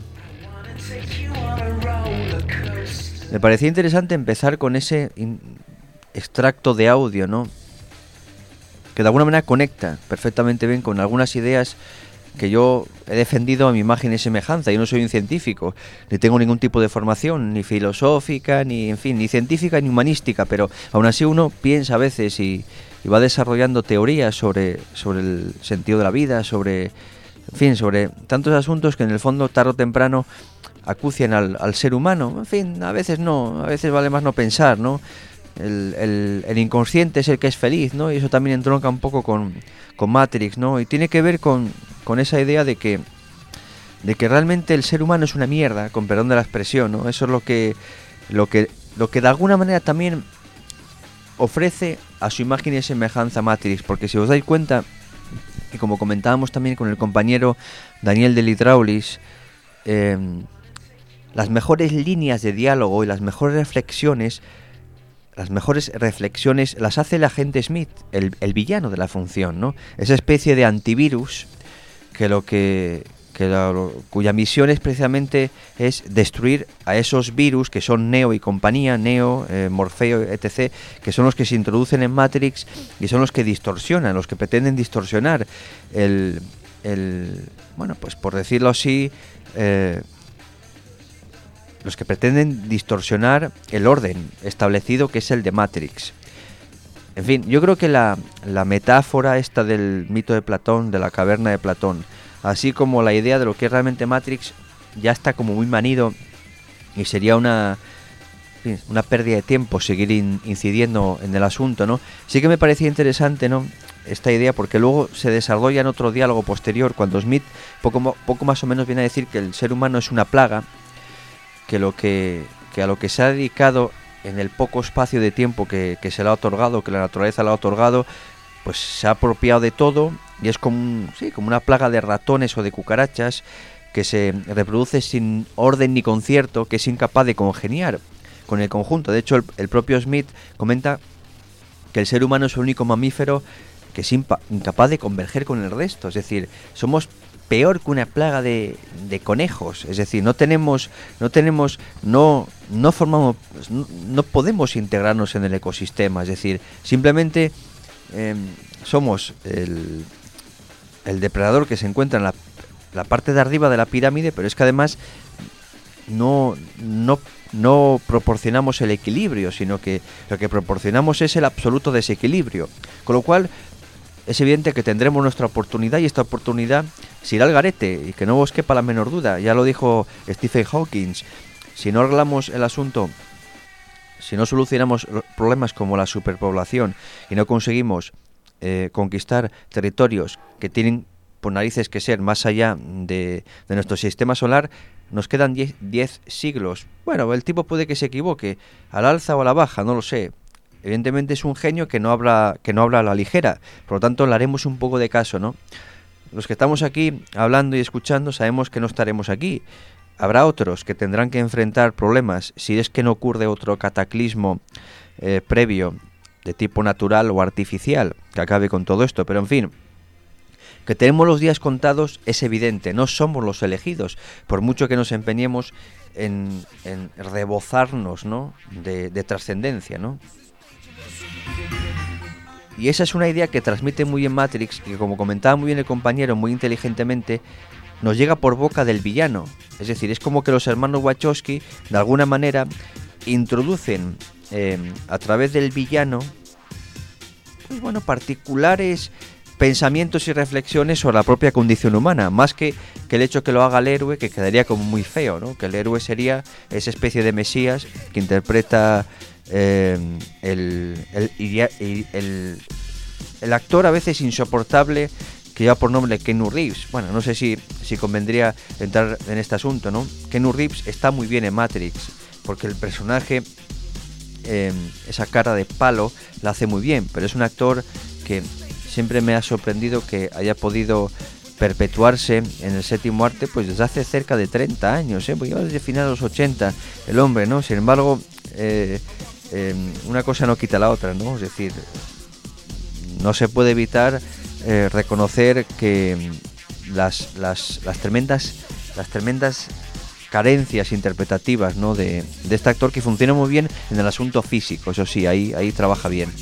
Me parecía interesante empezar con ese in- extracto de audio, ¿no? Que de alguna manera conecta perfectamente bien con algunas ideas que yo he defendido a mi imagen y semejanza. Yo no soy un científico, ni tengo ningún tipo de formación, ni filosófica, ni en fin, ni científica ni humanística, pero aún así uno piensa a veces y, y va desarrollando teorías sobre, sobre el sentido de la vida, sobre, en fin, sobre tantos asuntos que en el fondo tarde o temprano acucian al, al ser humano. En fin, a veces no, a veces vale más no pensar, ¿no? El, el, el inconsciente es el que es feliz, ¿no? Y eso también entronca un poco con, con Matrix, ¿no? Y tiene que ver con, con esa idea de que de que realmente el ser humano es una mierda, con perdón de la expresión, ¿no? Eso es lo que lo que lo que de alguna manera también ofrece a su imagen y semejanza Matrix, porque si os dais cuenta, y como comentábamos también con el compañero Daniel de Litraulis, eh, las mejores líneas de diálogo y las mejores reflexiones Las mejores reflexiones las hace el agente Smith, el, el villano de la función, ¿no? Esa especie de antivirus que lo que, que lo, cuya misión es precisamente es destruir a esos virus que son Neo y compañía, Neo, eh, Morfeo, etcétera, que son los que se introducen en Matrix y son los que distorsionan, los que pretenden distorsionar el, el bueno, pues por decirlo así, eh, los que pretenden distorsionar el orden establecido que es el de Matrix. En fin, yo creo que la, la metáfora esta del mito de Platón, de la caverna de Platón, así como la idea de lo que es realmente Matrix, ya está como muy manido y sería una, una pérdida de tiempo seguir in, incidiendo en el asunto, ¿no? Sí que me parecía interesante, ¿no?, esta idea, porque luego se desarrolla en otro diálogo posterior, cuando Smith poco, poco más o menos viene a decir que el ser humano es una plaga, que lo que, que a lo que se ha dedicado en el poco espacio de tiempo que, que se le ha otorgado, que la naturaleza le ha otorgado, pues se ha apropiado de todo y es como, un, sí, como una plaga de ratones o de cucarachas que se reproduce sin orden ni concierto, que es incapaz de congeniar con el conjunto. De hecho, el, el propio Smith comenta que el ser humano es el único mamífero que es impa, incapaz de converger con el resto, es decir, somos peor que una plaga de, de conejos, es decir, no tenemos, no tenemos, no, no formamos, no, no podemos integrarnos en el ecosistema, es decir, simplemente eh, somos el, el depredador que se encuentra en la, la parte de arriba de la pirámide, pero es que además no, no, no proporcionamos el equilibrio, sino que lo que proporcionamos es el absoluto desequilibrio, con lo cual es evidente que tendremos nuestra oportunidad y esta oportunidad se irá al garete y que no os quepa la menor duda. Ya lo dijo Stephen Hawking, si no arreglamos el asunto, si no solucionamos problemas como la superpoblación y no conseguimos eh, conquistar territorios que tienen por narices que ser más allá de, de nuestro sistema solar, nos quedan diez siglos. Bueno, el tipo puede que se equivoque, al alza o a la baja, no lo sé. Evidentemente es un genio que no habla que no habla a la ligera, por lo tanto le haremos un poco de caso, ¿no? Los que estamos aquí hablando y escuchando sabemos que no estaremos aquí. Habrá otros que tendrán que enfrentar problemas si es que no ocurre otro cataclismo eh, previo de tipo natural o artificial que acabe con todo esto, pero en fin, que tenemos los días contados es evidente, no somos los elegidos, por mucho que nos empeñemos en, en rebozarnos, ¿no?, de, de trascendencia, ¿no? Y esa es una idea que transmite muy bien Matrix, que como comentaba muy bien el compañero, muy inteligentemente, nos llega por boca del villano. Es decir, es como que los hermanos Wachowski, de alguna manera, introducen eh, a través del villano, pues bueno, particulares pensamientos y reflexiones sobre la propia condición humana, más que, que el hecho que lo haga el héroe, que quedaría como muy feo, ¿no? Que el héroe sería esa especie de mesías que interpreta eh, el, el, el, el, el actor a veces insoportable que lleva por nombre Keanu Reeves. Bueno, no sé si, si convendría entrar en este asunto, ¿no? Keanu Reeves está muy bien en Matrix, porque el personaje, eh, esa cara de palo, la hace muy bien, pero es un actor que siempre me ha sorprendido que haya podido perpetuarse en el séptimo arte pues desde hace cerca de treinta años, ¿eh? Porque lleva desde finales de los ochenta el hombre, ¿no? Sin embargo, eh, eh, una cosa no quita la otra, ¿no? Es decir, no se puede evitar eh, reconocer que las, las, las tremendas las tremendas carencias interpretativas, ¿no? de, de este actor, que funciona muy bien en el asunto físico, eso sí, ahí, ahí trabaja bien.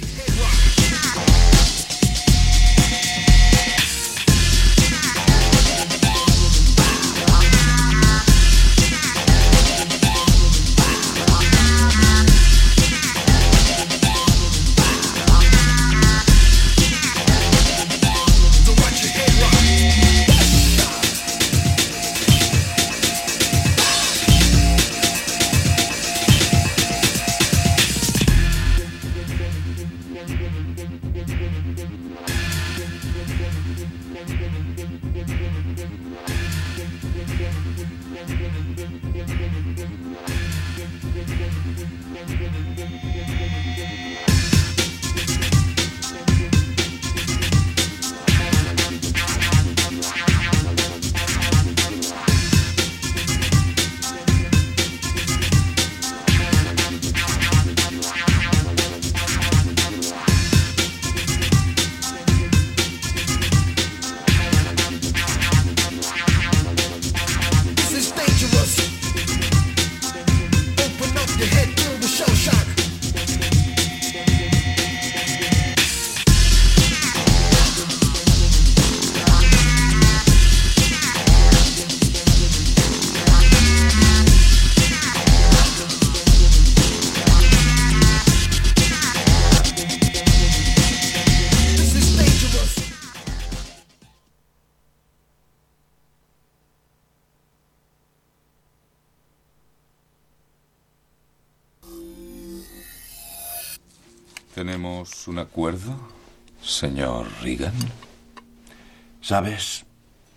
¿Tenemos un acuerdo, señor Regan? ¿Sabes?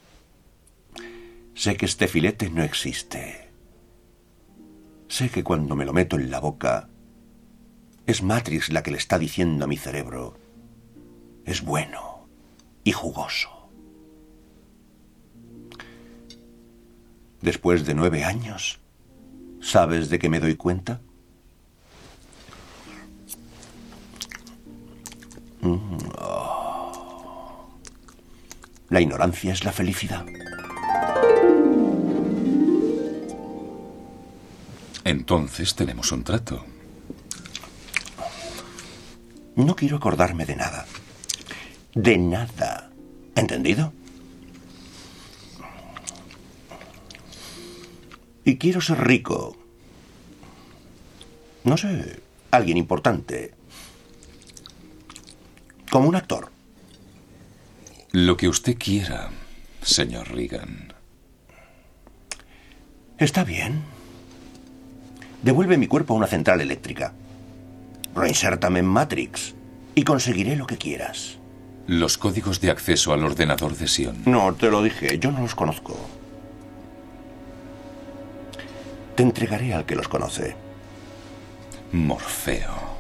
Sé que este filete no existe. Sé que cuando me lo meto en la boca, es Matrix la que le está diciendo a mi cerebro: es bueno y jugoso. Después de nueve años, ¿sabes de qué me doy cuenta? Mm, oh. La ignorancia es la felicidad. Entonces tenemos un trato. No quiero acordarme de nada. De nada. ¿Entendido? Y quiero ser rico. No sé, alguien importante. Como un actor. Lo que usted quiera, señor Regan. Está bien. Devuelve mi cuerpo a una central eléctrica. Reinsértame en Matrix y conseguiré lo que quieras. Los códigos de acceso al ordenador de Sion. No, te lo dije, yo no los conozco. Te entregaré al que los conoce. Morfeo.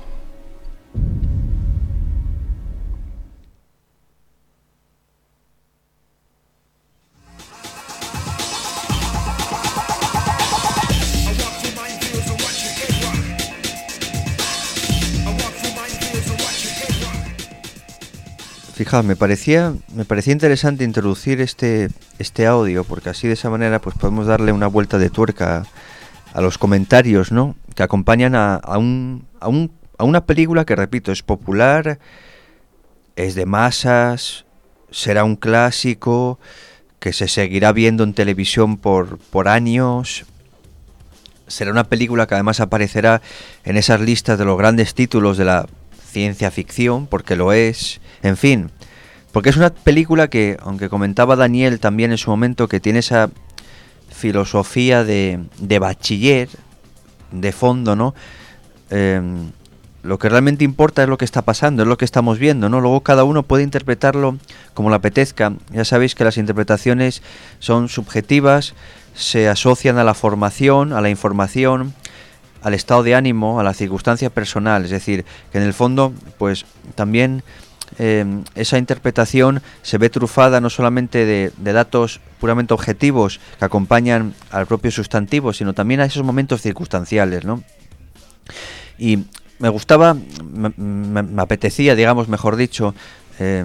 Fijaos, me parecía, me parecía interesante introducir este, este audio, porque así de esa manera pues podemos darle una vuelta de tuerca a, a los comentarios, ¿no?, que acompañan a, a, un, a, un, a una película que, repito, es popular, es de masas, será un clásico, que se seguirá viendo en televisión por, por años. Será una película que además aparecerá en esas listas de los grandes títulos de la ciencia ficción, porque lo es, en fin, porque es una película que, aunque comentaba Daniel también en su momento, que tiene esa filosofía de, de bachiller de fondo, ¿no? Eh, lo que realmente importa es lo que está pasando, es lo que estamos viendo, ¿no? Luego cada uno puede interpretarlo como le apetezca. Ya sabéis que las interpretaciones son subjetivas, se asocian a la formación, a la información, al estado de ánimo, a la circunstancia personal. Es decir, que en el fondo, pues también eh, esa interpretación se ve trufada no solamente de, de datos puramente objetivos que acompañan al propio sustantivo, sino también a esos momentos circunstanciales, ¿no? Y me gustaba, me, me, me apetecía, digamos, mejor dicho, eh,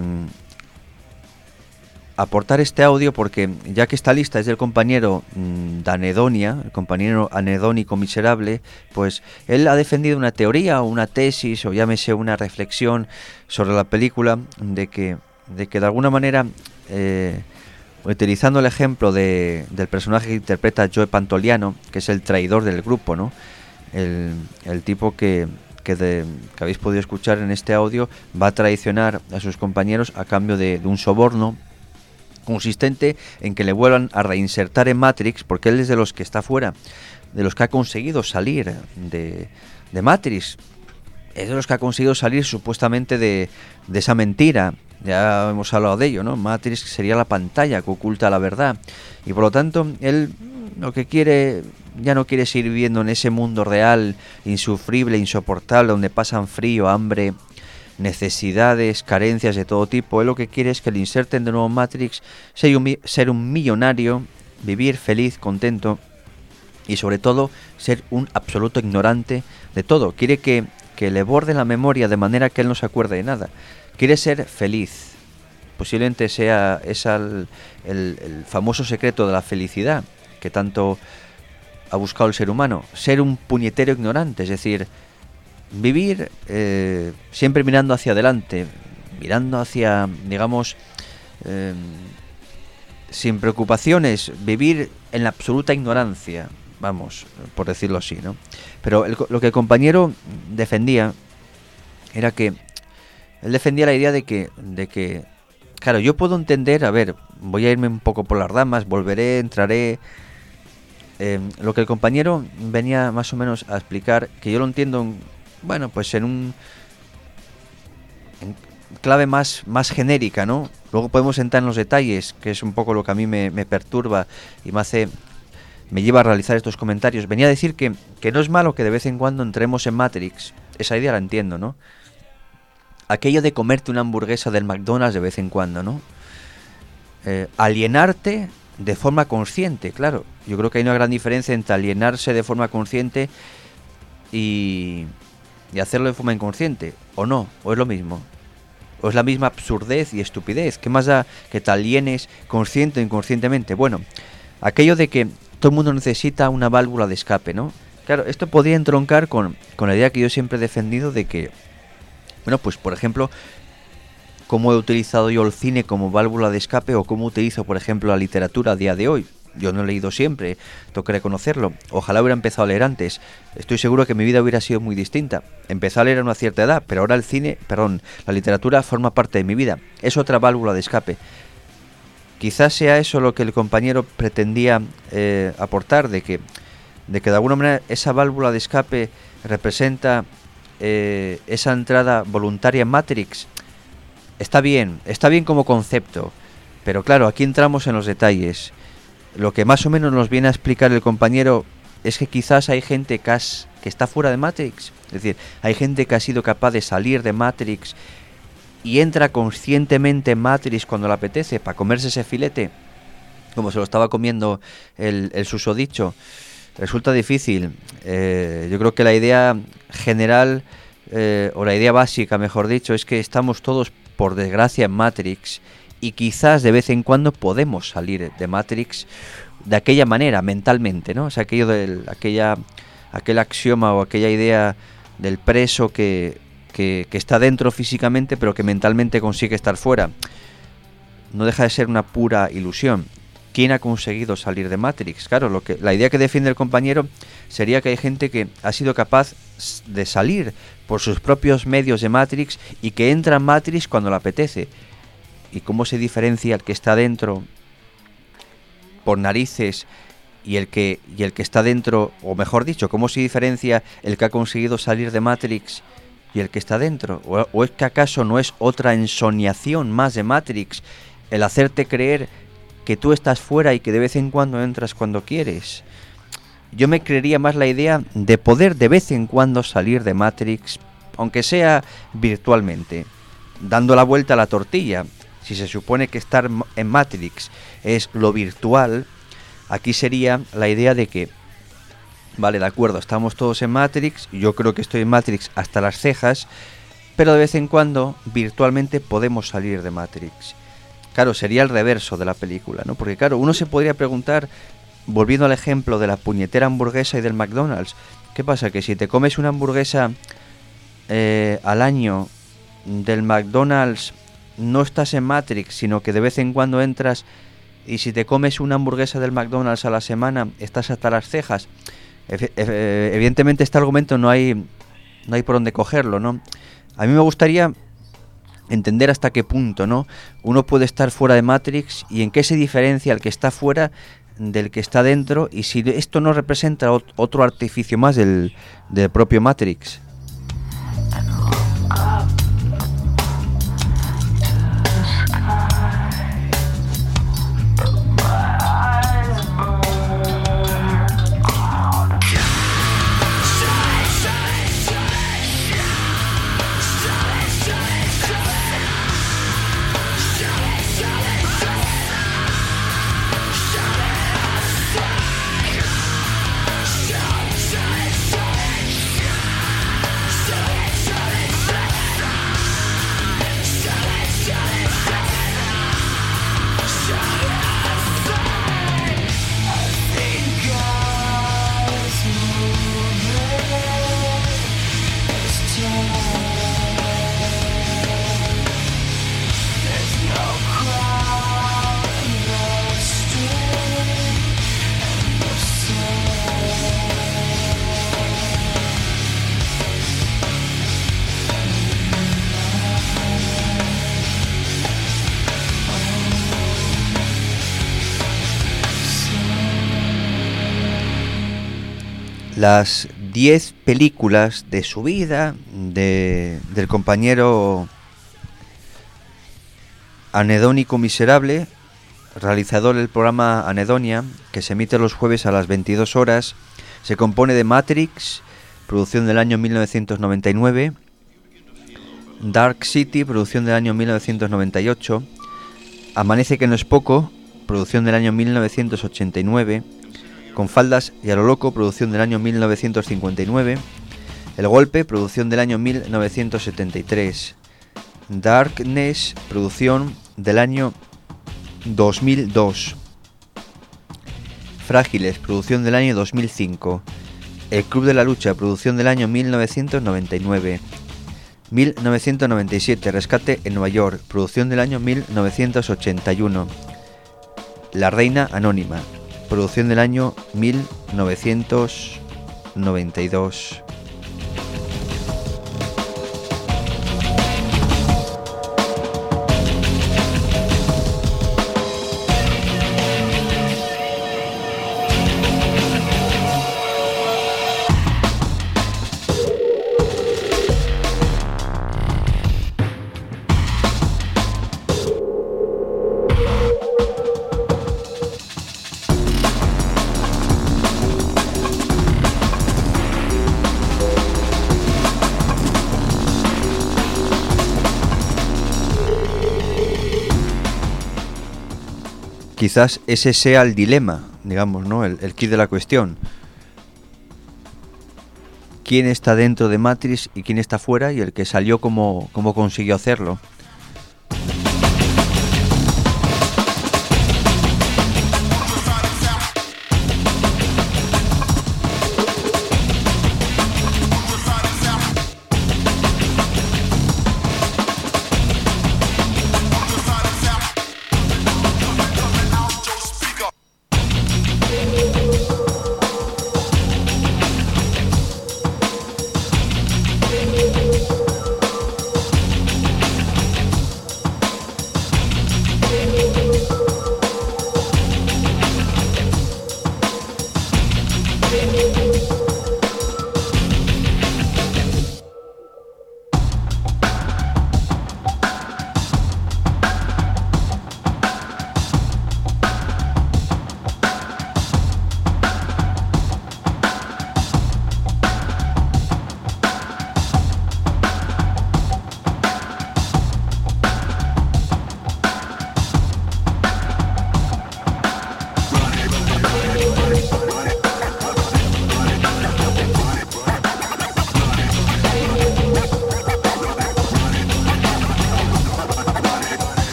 aportar este audio porque, ya que esta lista es del compañero mmm, Danedonia, el compañero anedónico miserable, pues él ha defendido una teoría o una tesis o llámese una reflexión sobre la película de que de, que de alguna manera, eh, utilizando el ejemplo de, del personaje que interpreta Joe Pantoliano, que es el traidor del grupo, ¿no? El, el tipo que... Que, de, que habéis podido escuchar en este audio, va a traicionar a sus compañeros a cambio de, de un soborno consistente en que le vuelvan a reinsertar en Matrix, porque él es de los que está fuera, de los que ha conseguido salir de, de Matrix, es de los que ha conseguido salir supuestamente de, de esa mentira. Ya hemos hablado de ello, ¿no? Matrix sería la pantalla que oculta la verdad, y por lo tanto él lo que quiere, ya no quiere seguir viviendo en ese mundo real, insufrible, insoportable, donde pasan frío, hambre, necesidades, carencias de todo tipo. Él lo que quiere es que le inserten de nuevo en Matrix, ser un, ser un millonario, vivir feliz, contento y sobre todo ser un absoluto ignorante de todo. Quiere que, que le borde la memoria de manera que él no se acuerde de nada. Quiere ser feliz. Posiblemente sea ese el, el, el famoso secreto de la felicidad que tanto ha buscado el ser humano. Ser un puñetero ignorante, es decir, vivir eh, siempre mirando hacia adelante, mirando hacia, digamos, eh, sin preocupaciones, vivir en la absoluta ignorancia, vamos, por decirlo así, ¿no? Pero el, lo que el compañero defendía era que él defendía la idea de que, de que, claro, yo puedo entender, a ver, voy a irme un poco por las ramas, volveré, entraré. Eh, lo que el compañero venía más o menos a explicar, que yo lo entiendo en, bueno, pues en un en clave más, más genérica, ¿no? Luego podemos entrar en los detalles, que es un poco lo que a mí me, me perturba y me hace, me lleva a realizar estos comentarios. Venía a decir que, que no es malo que de vez en cuando entremos en Matrix. Esa idea la entiendo, ¿no? Aquello de comerte una hamburguesa del McDonald's de vez en cuando, ¿no? Eh, alienarte de forma consciente, claro. Yo creo que hay una gran diferencia entre alienarse de forma consciente y, y hacerlo de forma inconsciente. ¿O no? ¿O es lo mismo? ¿O es la misma absurdez y estupidez? ¿Qué más da que te alienes consciente o inconscientemente? Bueno, aquello de que todo el mundo necesita una válvula de escape, ¿no? Claro, esto podría entroncar con, con la idea que yo siempre he defendido de que, bueno, pues por ejemplo, cómo he utilizado yo el cine como válvula de escape o cómo utilizo, por ejemplo, la literatura a día de hoy. Yo no he leído siempre, tengo que reconocerlo. Ojalá hubiera empezado a leer antes. Estoy seguro que mi vida hubiera sido muy distinta. Empecé a leer a una cierta edad, pero ahora el cine, perdón, la literatura forma parte de mi vida. Es otra válvula de escape. Quizás sea eso lo que el compañero pretendía eh, aportar, de que, de que de alguna manera esa válvula de escape representa eh, esa entrada voluntaria en Matrix. Está bien, está bien como concepto, pero claro, aquí entramos en los detalles. Lo que más o menos nos viene a explicar el compañero es que quizás hay gente que, has, que está fuera de Matrix. Es decir, hay gente que ha sido capaz de salir de Matrix y entra conscientemente en Matrix cuando le apetece para comerse ese filete, como se lo estaba comiendo el, el susodicho. Resulta difícil. Eh, yo creo que la idea general, eh, o la idea básica, mejor dicho, es que estamos todos, por desgracia, en Matrix. Y quizás de vez en cuando podemos salir de Matrix de aquella manera, mentalmente, ¿no? O sea, aquello del, aquella, aquel axioma o aquella idea del preso que, que, que está dentro físicamente, pero que mentalmente consigue estar fuera. No deja de ser una pura ilusión. ¿Quién ha conseguido salir de Matrix? Claro, lo que, la idea que defiende el compañero sería que hay gente que ha sido capaz de salir por sus propios medios de Matrix y que entra en Matrix cuando le apetece. ¿Y cómo se diferencia el que está dentro por narices y el que y el que está dentro, o mejor dicho, cómo se diferencia el que ha conseguido salir de Matrix y el que está dentro? ¿O, o es que acaso no es otra ensoñación más de Matrix el hacerte creer que tú estás fuera y que de vez en cuando entras cuando quieres? Yo me creería más la idea de poder de vez en cuando salir de Matrix, aunque sea virtualmente. dando la vuelta a la tortilla. Si se supone que estar en Matrix es lo virtual, aquí sería la idea de que, vale, de acuerdo, estamos todos en Matrix, yo creo que estoy en Matrix hasta las cejas, pero de vez en cuando virtualmente podemos salir de Matrix. Claro, sería el reverso de la película, ¿no? Porque claro, uno se podría preguntar, volviendo al ejemplo de la puñetera hamburguesa y del McDonald's, ¿qué pasa? Que si te comes una hamburguesa eh, al año del McDonald's, no estás en Matrix, sino que de vez en cuando entras, y si te comes una hamburguesa del McDonald's a la semana, estás hasta las cejas. Ev- ev- evidentemente este argumento no hay, no hay por dónde cogerlo, ¿no? A mí me gustaría entender hasta qué punto, ¿no?, uno puede estar fuera de Matrix y en qué se diferencia el que está fuera del que está dentro, y si esto no representa ot- otro artificio más del, del propio Matrix. Las diez películas de su vida, de, del compañero anedónico miserable, realizador del programa Anedonia, que se emite los jueves a las veintidós horas, se compone de Matrix, producción del año mil novecientos noventa y nueve, Dark City, producción del año mil novecientos noventa y ocho, Amanece que no es poco, producción del año mil novecientos ochenta y nueve, Con faldas y a lo loco, producción del año mil novecientos cincuenta y nueve, El golpe, producción del año mil novecientos setenta y tres, Darkness, producción del año dos mil dos, Frágiles, producción del año dos mil cinco, El Club de la Lucha, producción del año mil novecientos noventa y nueve, mil novecientos noventa y siete, Rescate en Nueva York, producción del año mil novecientos ochenta y uno, La Reina Anónima, producción del año mil novecientos noventa y dos. Quizás ese sea el dilema, digamos, ¿no? El, el quid de la cuestión. ¿Quién está dentro de Matrix y quién está fuera? Y el que salió, ¿cómo, cómo consiguió hacerlo?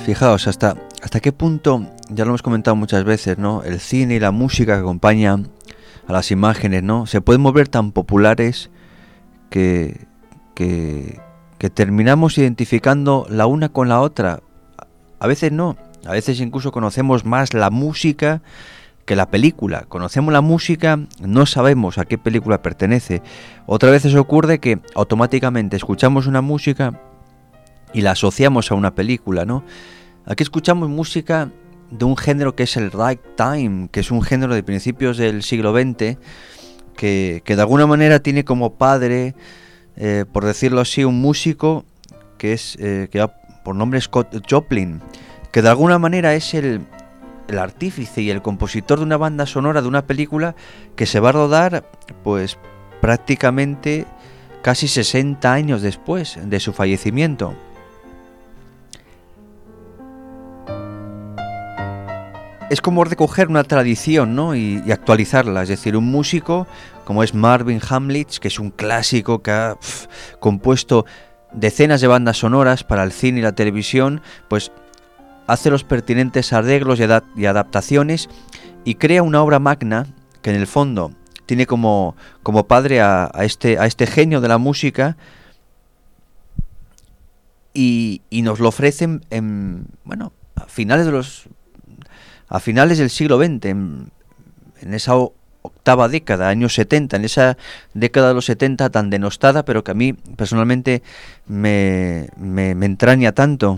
fijaos, hasta, hasta qué punto, ya lo hemos comentado muchas veces, ¿no? El cine y la música que acompañan a las imágenes, ¿no? Se pueden volver tan populares que, que, que terminamos identificando la una con la otra. A veces no, a veces incluso conocemos más la música que la película. Conocemos la música, no sabemos a qué película pertenece. Otras veces ocurre que automáticamente escuchamos una música y la asociamos a una película, ¿no? Aquí escuchamos música de un género que es el ragtime, que es un género de principios del siglo veinte, que, que de alguna manera tiene como padre, eh, por decirlo así, un músico que es eh, que va por nombre Scott Joplin, que de alguna manera es el, el artífice y el compositor de una banda sonora de una película que se va a rodar pues prácticamente casi sesenta años después de su fallecimiento. Es como recoger una tradición, ¿no? y, y actualizarla, es decir, un músico como es Marvin Hamlisch, que es un clásico que ha pf, compuesto decenas de bandas sonoras para el cine y la televisión, pues hace los pertinentes arreglos y, adap- y adaptaciones y crea una obra magna que en el fondo tiene como, como padre a, a, este, a este genio de la música y, y nos lo ofrecen en, bueno, a finales de los a finales del siglo veinte, en, en esa octava década, años setenta, en esa década de los setenta tan denostada, pero que a mí personalmente me, me, me entraña tanto.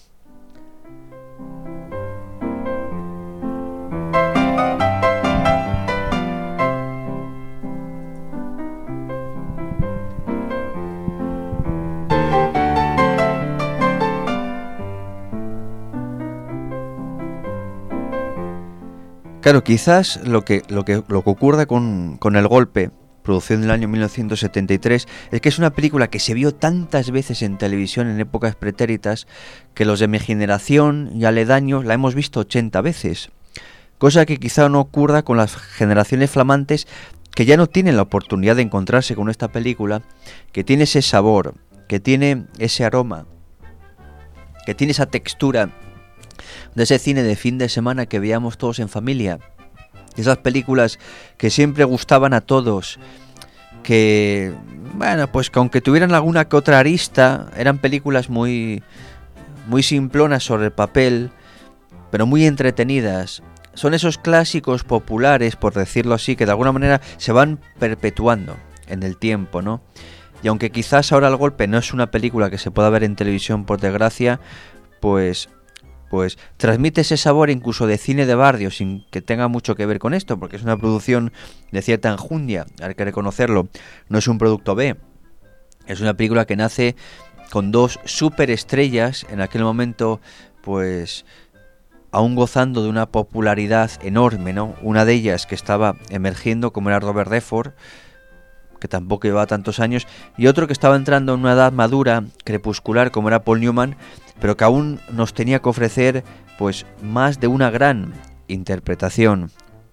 Claro, quizás lo que lo que lo que ocurre con, con El Golpe, producción del año mil novecientos setenta y tres, es que es una película que se vio tantas veces en televisión en épocas pretéritas que los de mi generación y aledaños la hemos visto ochenta veces. Cosa que quizá no ocurra con las generaciones flamantes que ya no tienen la oportunidad de encontrarse con esta película, que tiene ese sabor, que tiene ese aroma, que tiene esa textura de ese cine de fin de semana que veíamos todos en familia, esas películas que siempre gustaban a todos, que, bueno, pues que aunque tuvieran alguna que otra arista, eran películas muy, muy simplonas sobre el papel, pero muy entretenidas. Son esos clásicos populares, por decirlo así, que de alguna manera se van perpetuando en el tiempo, ¿no? Y aunque quizás ahora El Golpe no es una película que se pueda ver en televisión, por desgracia, pues... pues transmite ese sabor incluso de cine de barrio sin que tenga mucho que ver con esto, porque es una producción de cierta enjundia, hay que reconocerlo, no es un producto B, es una película que nace con dos superestrellas en aquel momento, pues aún gozando de una popularidad enorme, ¿no? Una de ellas que estaba emergiendo como era Robert Redford, que tampoco llevaba tantos años, y otro que estaba entrando en una edad madura, crepuscular, como era Paul Newman, pero que aún nos tenía que ofrecer pues más de una gran interpretación.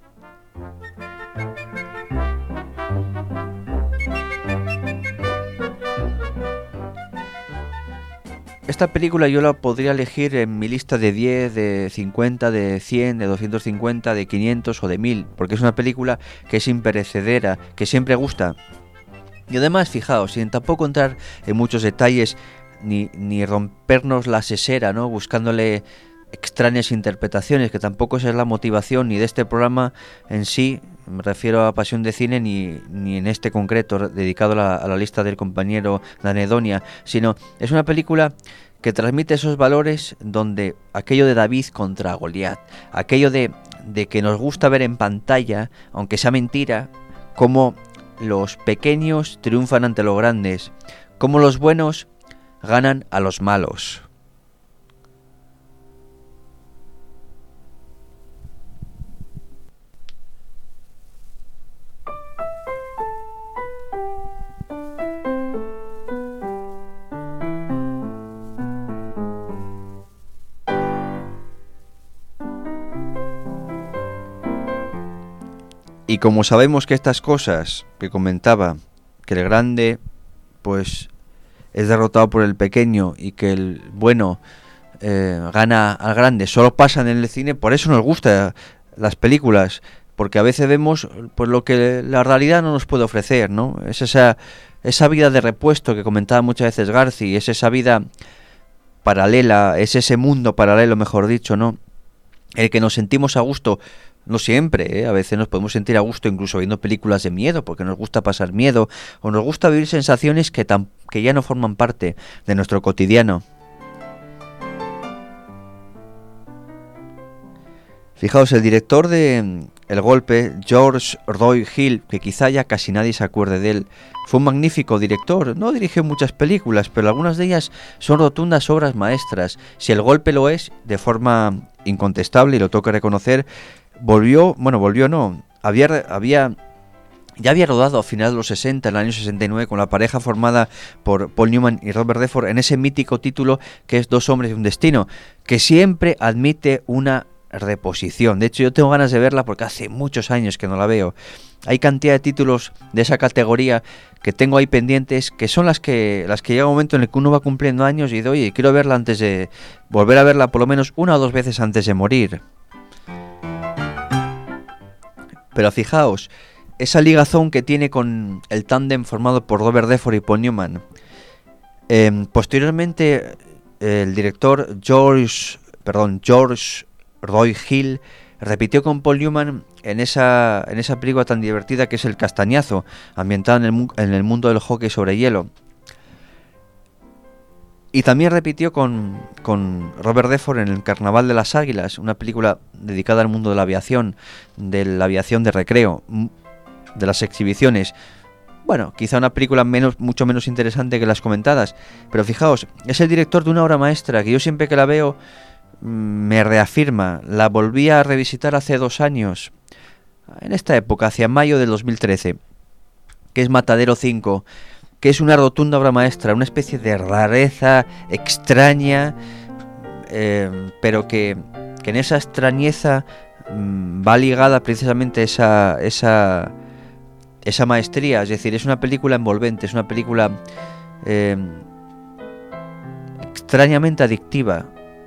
Esta película yo la podría elegir en mi lista de diez, de cincuenta, de cien, de doscientos cincuenta, de quinientos o de mil, porque es una película que es imperecedera, que siempre gusta. Y además, fijaos, sin tampoco entrar en muchos detalles, Ni, ni rompernos la sesera, ¿no? Buscándole extrañas interpretaciones, que tampoco esa es la motivación ni de este programa en sí, me refiero a Pasión de Cine, ni, ni en este concreto dedicado a la, a la lista del compañero de Anedonia, sino es una película que transmite esos valores donde aquello de David contra Goliat, aquello de, de que nos gusta ver en pantalla, aunque sea mentira, cómo los pequeños triunfan ante los grandes, cómo los buenos ganan a los malos. Y como sabemos que estas cosas que comentaba, que el grande pues es derrotado por el pequeño y que el bueno eh, gana al grande, solo pasan en el cine, por eso nos gustan las películas, porque a veces vemos pues lo que la realidad no nos puede ofrecer, ¿no? Es esa, esa vida de repuesto que comentaba muchas veces Garci, es esa vida paralela, es ese mundo paralelo, mejor dicho, ¿no? El que nos sentimos a gusto, no siempre, ¿eh? A veces nos podemos sentir a gusto incluso viendo películas de miedo, porque nos gusta pasar miedo, o nos gusta vivir sensaciones que, tan, que ya no forman parte de nuestro cotidiano. Fijaos, el director de El Golpe, George Roy Hill, que quizá ya casi nadie se acuerde de él, fue un magnífico director. No dirigió muchas películas, pero algunas de ellas son rotundas obras maestras. Si El Golpe lo es, de forma incontestable, y lo tengo que reconocer, volvió, bueno, volvió no, había, había, ya había rodado a finales de los sesenta, en el año sesenta y nueve, con la pareja formada por Paul Newman y Robert Redford, en ese mítico título que es Dos hombres y un destino, que siempre admite una reposición. De hecho, yo tengo ganas de verla porque hace muchos años que no la veo. Hay cantidad de títulos de esa categoría que tengo ahí pendientes, que son las que las que llega un momento en el que uno va cumpliendo años y dice, oye, quiero verla antes de volver a verla por lo menos una o dos veces antes de morir. Pero fijaos, esa ligazón que tiene con el tándem formado por Robert Redford y Paul Newman. Eh, posteriormente, el director George, perdón, George Roy Hill repitió con Paul Newman en esa, en esa película tan divertida que es El Castañazo, ambientada en el, en el mundo del hockey sobre hielo. Y también repitió con, con Robert Redford en El Carnaval de las Águilas, una película dedicada al mundo de la aviación, de la aviación de recreo, de las exhibiciones. Bueno, quizá una película menos, mucho menos interesante que las comentadas, pero fijaos, es el director de una obra maestra que yo siempre que la veo me reafirma. La volví a revisitar hace dos años, en esta época, hacia mayo del dos mil trece, que es Matadero cinco, que es una rotunda obra maestra, una especie de rareza extraña, eh, pero que, que en esa extrañeza mmm, va ligada precisamente esa, esa, esa maestría. Es decir, es una película envolvente, es una película eh, extrañamente adictiva.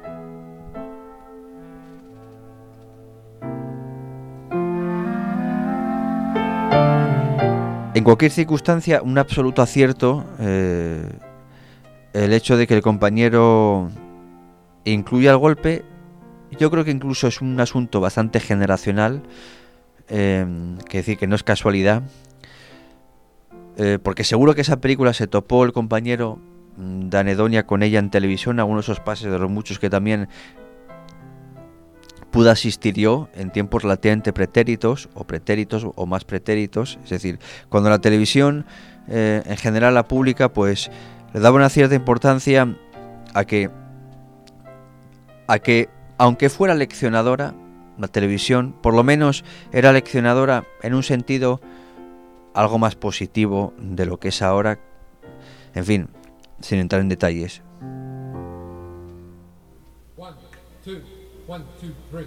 En cualquier circunstancia, un absoluto acierto eh, el hecho de que el compañero incluya El Golpe. Yo creo que incluso es un asunto bastante generacional, eh, que decir que no es casualidad, eh, porque seguro que esa película se topó el compañero de Anedonia con ella en televisión, algunos de esos pases de los muchos que también pude asistir yo en tiempos relativamente pretéritos o pretéritos o más pretéritos, es decir, cuando la televisión eh, en general la pública pues le daba una cierta importancia a que a que aunque fuera leccionadora, la televisión por lo menos era leccionadora en un sentido algo más positivo de lo que es ahora, en fin, sin entrar en detalles. One, two, one, two, three.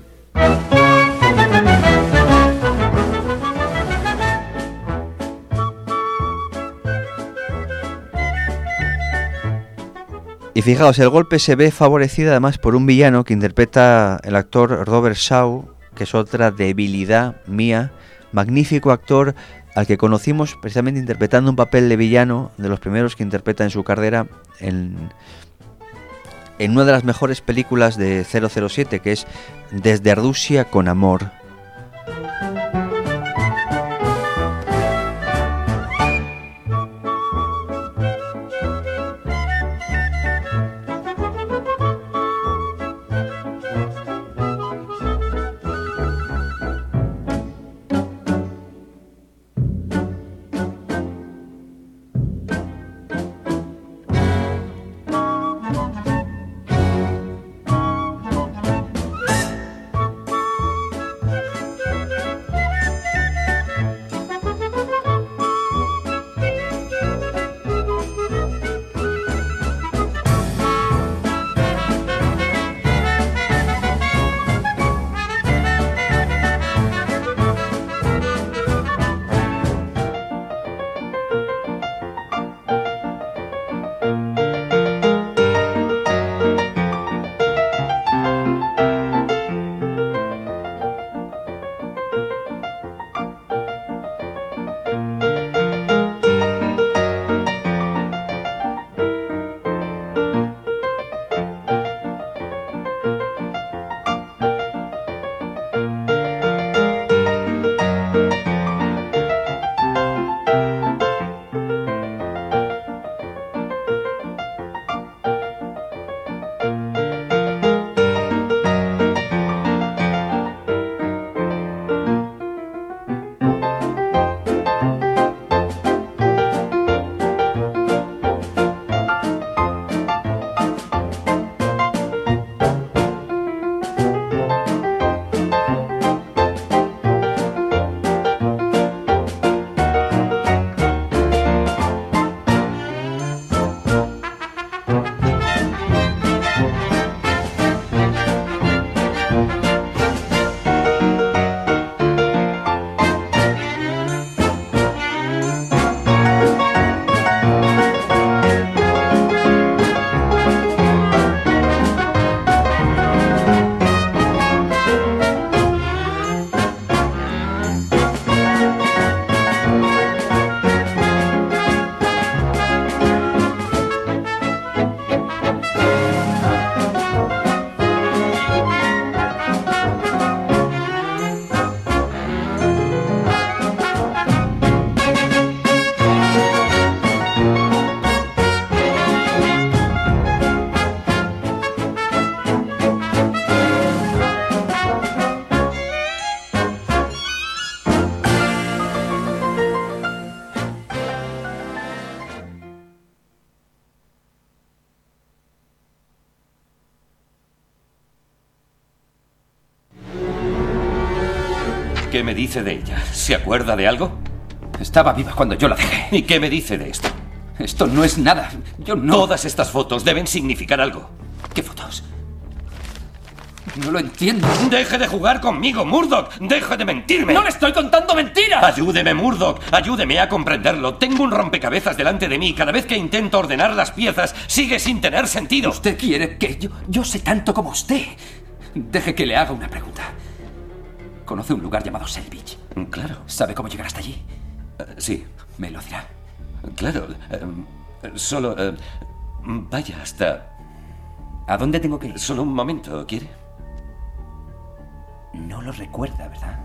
Y fijaos, El Golpe se ve favorecida además por un villano que interpreta el actor Robert Shaw, que es otra debilidad mía, magnífico actor al que conocimos precisamente interpretando un papel de villano, de los primeros que interpreta en su carrera, en, en una de las mejores películas de cero cero siete, que es Desde Rusia con amor. ¿Qué me dice de ella? ¿Se acuerda de algo? Estaba viva cuando yo la dejé. ¿Y qué me dice de esto? Esto no es nada. Yo no... Todas estas fotos deben significar algo. ¿Qué fotos? No lo entiendo. ¡Deje de jugar conmigo, Murdoch! ¡Deje de mentirme! ¡No le estoy contando mentiras! Ayúdeme, Murdoch. Ayúdeme a comprenderlo. Tengo un rompecabezas delante de mí. Cada vez que intento ordenar las piezas, sigue sin tener sentido. Usted quiere que yo... Yo sé tanto como usted. Deje que le haga una pregunta. ¿Conoce un lugar llamado Selvich? Claro. ¿Sabe cómo llegar hasta allí? Uh, sí. ¿Me lo dirá? Claro. Uh, solo... Uh, vaya hasta... ¿A dónde tengo que ir? Solo un momento, ¿quiere? No lo recuerda, ¿verdad?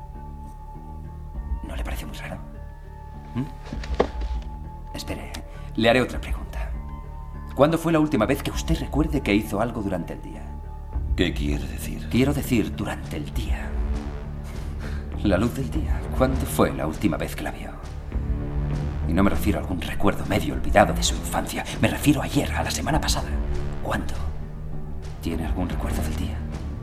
¿No le parece muy raro? ¿Mm? Espere, le haré otra pregunta. ¿Cuándo fue la última vez que usted recuerde que hizo algo durante el día? ¿Qué quiere decir? Quiero decir, durante el día. La luz del día. ¿Cuándo fue la última vez que la vio? Y no me refiero a algún recuerdo medio olvidado de su infancia. Me refiero a ayer, a la semana pasada. ¿Cuándo? ¿Tiene algún recuerdo del día?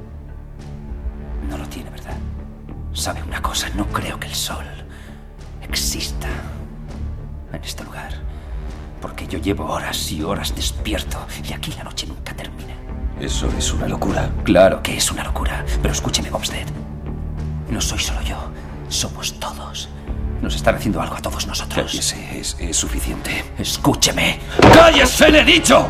No lo tiene, ¿verdad? ¿Sabe una cosa? No creo que el sol exista en este lugar. Porque yo llevo horas y horas despierto y aquí la noche nunca termina. Eso es una locura. Claro que es una locura. Pero escúcheme, Bumstead. No soy solo yo. Somos todos. Nos están haciendo algo a todos nosotros. Cállese, es, es suficiente. Escúcheme. ¡Cállese, le he dicho!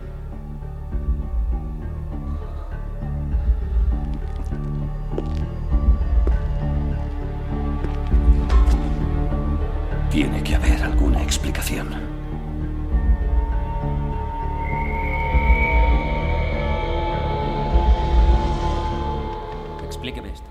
Tiene que haber alguna explicación. Explíqueme esto.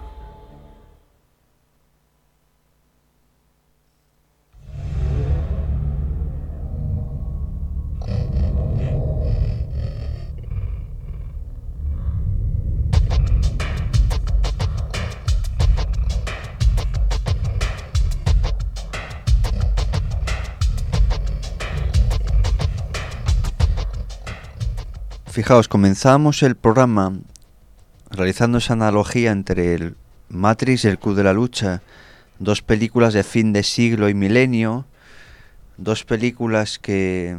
Fijaos, comenzamos el programa realizando esa analogía entre el Matrix y el Club de la Lucha, dos películas de fin de siglo y milenio, dos películas que,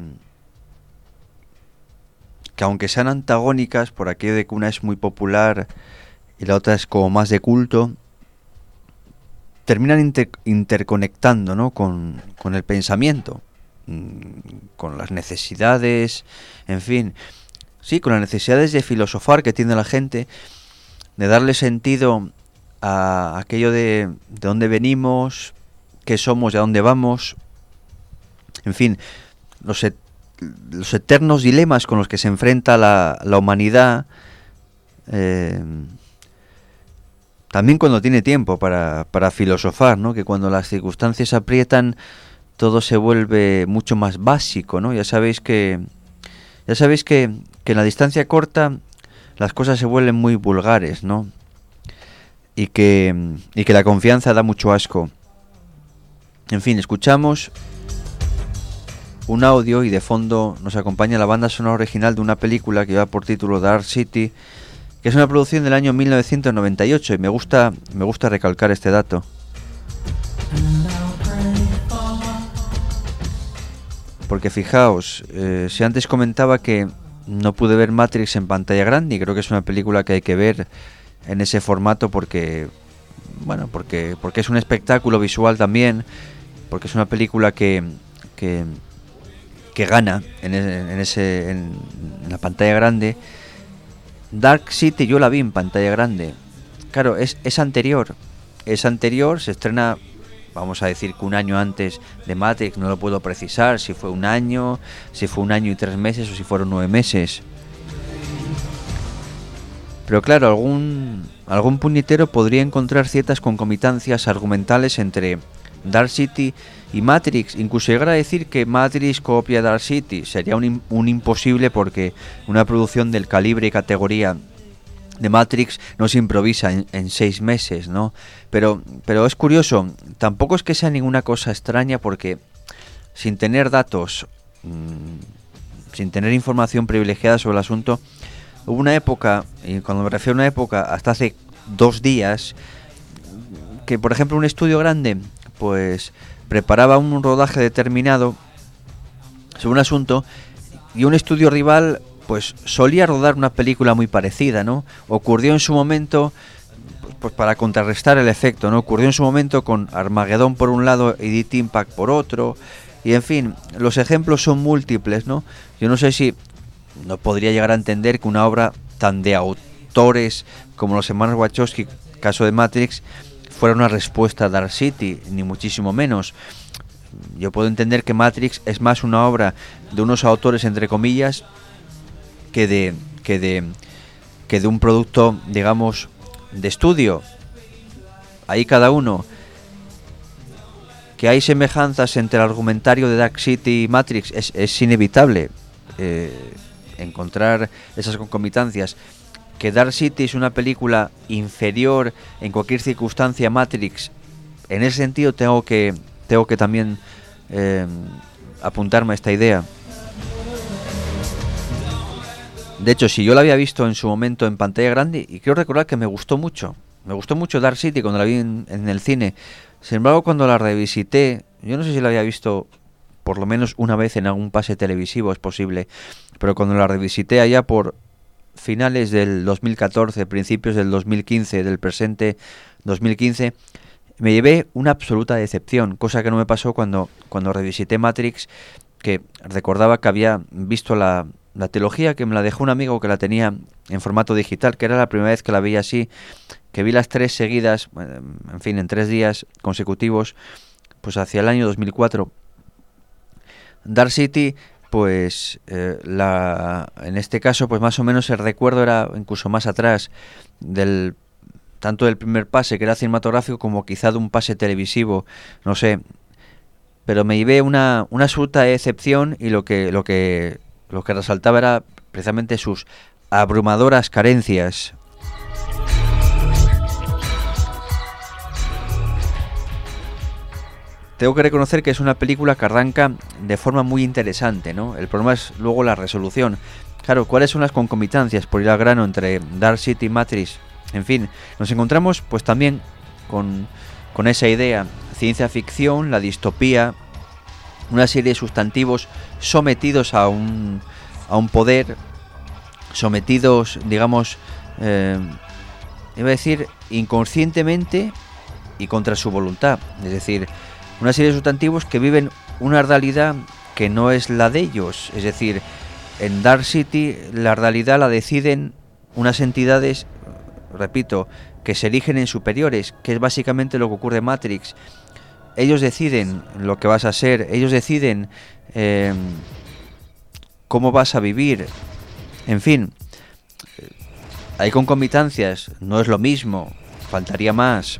que aunque sean antagónicas, por aquello de que una es muy popular y la otra es como más de culto, terminan inter interconectando, ¿no? con, con el pensamiento, con las necesidades, en fin... Sí, con las necesidades de filosofar que tiene la gente, de darle sentido a aquello de, de dónde venimos, qué somos y a dónde vamos. En fin, los, et los eternos dilemas con los que se enfrenta la, la humanidad, eh, también cuando tiene tiempo para, para filosofar, ¿no? Que cuando las circunstancias aprietan, todo se vuelve mucho más básico, ¿no? Ya sabéis que... Ya sabéis que, que en la distancia corta las cosas se vuelven muy vulgares, ¿no? Y que, y que la confianza da mucho asco. En fin, escuchamos un audio y de fondo nos acompaña la banda sonora original de una película que lleva por título Dark City, que es una producción del año mil novecientos noventa y ocho y me gusta, me gusta recalcar este dato. Porque fijaos, eh, si antes comentaba que no pude ver Matrix en pantalla grande, y creo que es una película que hay que ver en ese formato porque, bueno, porque, porque es un espectáculo visual también, porque es una película que, que, que gana en, en, ese, en, en la pantalla grande. Dark City yo la vi en pantalla grande. Claro, es, es anterior, es anterior, se estrena... Vamos a decir que un año antes de Matrix, no lo puedo precisar, si fue un año, si fue un año y tres meses o si fueron nueve meses. Pero claro, algún, algún puñetero podría encontrar ciertas concomitancias argumentales entre Dark City y Matrix. Incluso llegar a decir que Matrix copia Dark City. Sería un, un imposible porque una producción del calibre y categoría de Matrix no se improvisa en, en seis meses, ¿no? Pero, pero es curioso, tampoco es que sea ninguna cosa extraña porque sin tener datos, mmm, sin tener información privilegiada sobre el asunto, hubo una época, y cuando me refiero a una época, hasta hace dos días, que, por ejemplo, un estudio grande pues preparaba un rodaje determinado sobre un asunto y un estudio rival pues solía rodar una película muy parecida, ¿no? Ocurrió en su momento, pues, pues para contrarrestar el efecto, ¿no? Ocurrió en su momento con Armageddon por un lado y Deep Impact por otro, y en fin, los ejemplos son múltiples, ¿no? Yo no sé si no podría llegar a entender que una obra tan de autores como los hermanos Wachowski, caso de Matrix, fuera una respuesta a Dark City, ni muchísimo menos. Yo puedo entender que Matrix es más una obra de unos autores, entre comillas, que de que de que de un producto, digamos, de estudio. Ahí cada uno. Que hay semejanzas entre el argumentario de Dark City y Matrix es, es inevitable eh, encontrar esas concomitancias. Que Dark City es una película inferior en cualquier circunstancia a Matrix, en ese sentido tengo que tengo que también eh, apuntarme a esta idea. De hecho, si yo la había visto en su momento en pantalla grande, y quiero recordar que me gustó mucho, me gustó mucho Dark City cuando la vi en, en el cine. Sin embargo, cuando la revisité, yo no sé si la había visto por lo menos una vez en algún pase televisivo, es posible, pero cuando la revisité allá por finales del dos mil catorce, principios del dos mil quince, del presente dos mil quince, me llevé una absoluta decepción, cosa que no me pasó cuando, cuando revisité Matrix, que recordaba que había visto la... La trilogía, que me la dejó un amigo que la tenía en formato digital, que era la primera vez que la veía así, que vi las tres seguidas, en fin, en tres días consecutivos, pues hacia el año dos mil cuatro. Dark City, pues eh, la, en este caso, pues más o menos el recuerdo era incluso más atrás, del tanto del primer pase, que era cinematográfico, como quizá de un pase televisivo, no sé. Pero me llevé una, una absoluta decepción, y lo que... lo que Lo que resaltaba era precisamente sus abrumadoras carencias. Tengo que reconocer que es una película que arranca de forma muy interesante, ¿no? El problema es luego la resolución. Claro, ¿cuáles son las concomitancias, por ir al grano, entre Dark City y Matrix? En fin, nos encontramos pues también con, con esa idea, ciencia ficción, la distopía, una serie de sustantivos sometidos a un a un poder, sometidos, digamos, eh, iba a decir, inconscientemente y contra su voluntad. Es decir, una serie de sustantivos que viven una realidad que no es la de ellos. Es decir, en Dark City la realidad la deciden unas entidades, repito, que se erigen en superiores, que es básicamente lo que ocurre en Matrix. Ellos deciden lo que vas a ser, ellos deciden eh, cómo vas a vivir, en fin, hay concomitancias, no es lo mismo, faltaría más.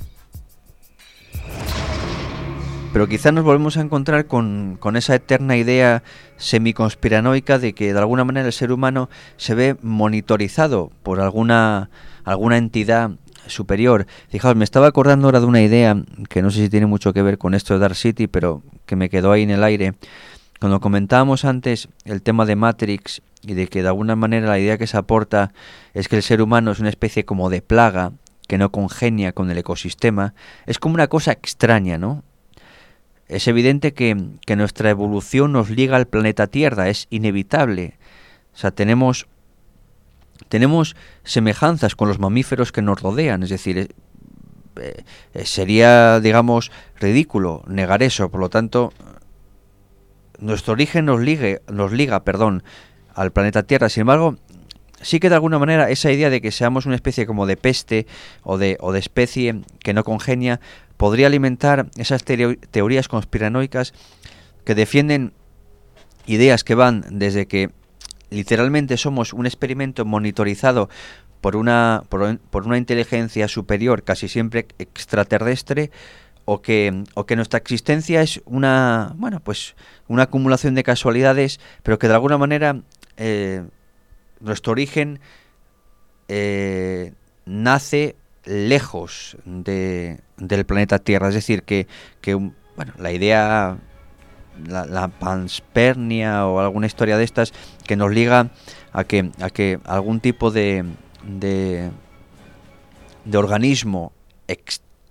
Pero quizá nos volvemos a encontrar con, con esa eterna idea semiconspiranoica de que de alguna manera el ser humano se ve monitorizado por alguna, alguna entidad superior. Fijaos, me estaba acordando ahora de una idea que no sé si tiene mucho que ver con esto de Dark City, pero que me quedó ahí en el aire. Cuando comentábamos antes el tema de Matrix y de que de alguna manera la idea que se aporta es que el ser humano es una especie como de plaga que no congenia con el ecosistema, es como una cosa extraña, ¿no? Es evidente que, que nuestra evolución nos liga al planeta Tierra, es inevitable. O sea, tenemos Tenemos semejanzas con los mamíferos que nos rodean, es decir, eh, eh, sería, digamos, ridículo negar eso. Por lo tanto, nuestro origen nos ligue, nos liga, perdón, al planeta Tierra. Sin embargo, sí que de alguna manera esa idea de que seamos una especie como de peste o de, o de especie que no congenia podría alimentar esas teo- teorías conspiranoicas que defienden ideas que van desde que literalmente somos un experimento monitorizado por una por, por una inteligencia superior, casi siempre extraterrestre, o que o que nuestra existencia es una bueno pues una acumulación de casualidades, pero que de alguna manera eh, nuestro origen eh, nace lejos de, del planeta Tierra. Es decir, que, que bueno, la idea, la, la panspermia o alguna historia de estas que nos liga a que, a que algún tipo de, de, de organismo ex,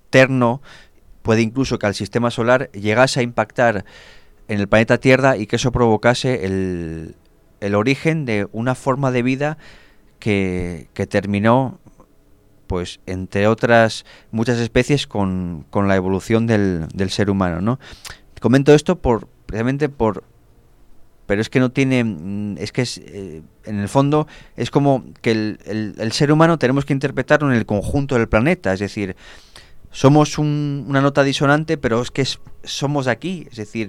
externo, puede incluso que al sistema solar llegase a impactar en el planeta Tierra y que eso provocase el, el origen de una forma de vida que, que terminó, pues entre otras muchas especies, con, con la evolución del, del ser humano, ¿no? Comento esto por precisamente por pero es que no tiene, es que es, eh, en el fondo es como que el, el, el ser humano tenemos que interpretarlo en el conjunto del planeta, es decir, somos un, una nota disonante, pero es que es, somos aquí, es decir,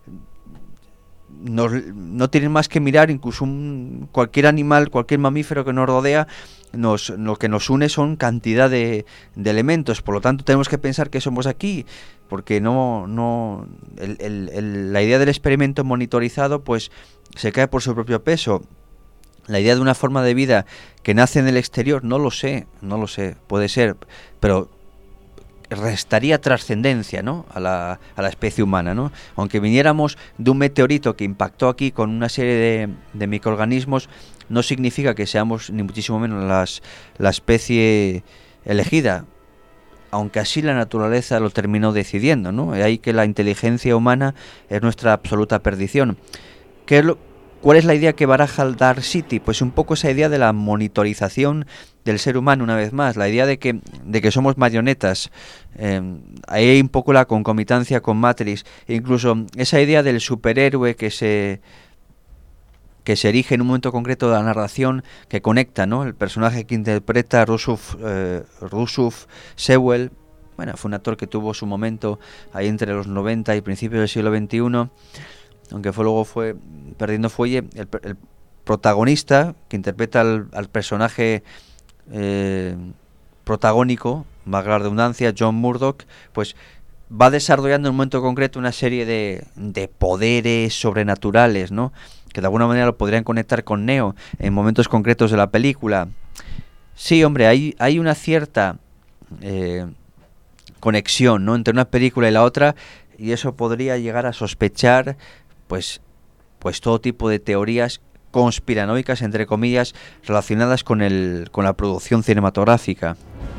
nos, no tienen más que mirar, incluso un, cualquier animal, cualquier mamífero que nos rodea, nos, lo que nos une son cantidad de, de elementos, por lo tanto tenemos que pensar que somos aquí, porque no, no el, el, el, la idea del experimento monitorizado pues se cae por su propio peso. La idea de una forma de vida que nace en el exterior, no lo sé, no lo sé, puede ser, pero restaría trascendencia, ¿no?, a la, a la especie humana, ¿no? Aunque viniéramos de un meteorito que impactó aquí con una serie de, de microorganismos, no significa que seamos ni muchísimo menos las, la especie elegida, aunque así la naturaleza lo terminó decidiendo, ¿no? Y ahí que la inteligencia humana es nuestra absoluta perdición. ¿Qué es lo, ¿Cuál es la idea que baraja el Dark City? Pues un poco esa idea de la monitorización del ser humano, una vez más, la idea de que, de que somos marionetas. Eh, ahí hay un poco la concomitancia con Matrix, e incluso esa idea del superhéroe que se que se erige en un momento concreto de la narración, que conecta, ¿no? El personaje que interpreta Rusuf, eh, Rusuf Sewell, bueno, fue un actor que tuvo su momento ahí entre los noventa y principios del siglo veintiuno, aunque fue luego fue perdiendo fuelle. El, el protagonista que interpreta al, al personaje eh, protagónico, valga la redundancia, John Murdoch, pues va desarrollando en un momento concreto una serie de, de poderes sobrenaturales, ¿no?, que de alguna manera lo podrían conectar con Neo en momentos concretos de la película. Sí, hombre, hay, hay una cierta eh, conexión, ¿no?, entre una película y la otra, y eso podría llegar a sospechar pues, pues todo tipo de teorías conspiranoicas, entre comillas, relacionadas con, el, con la producción cinematográfica.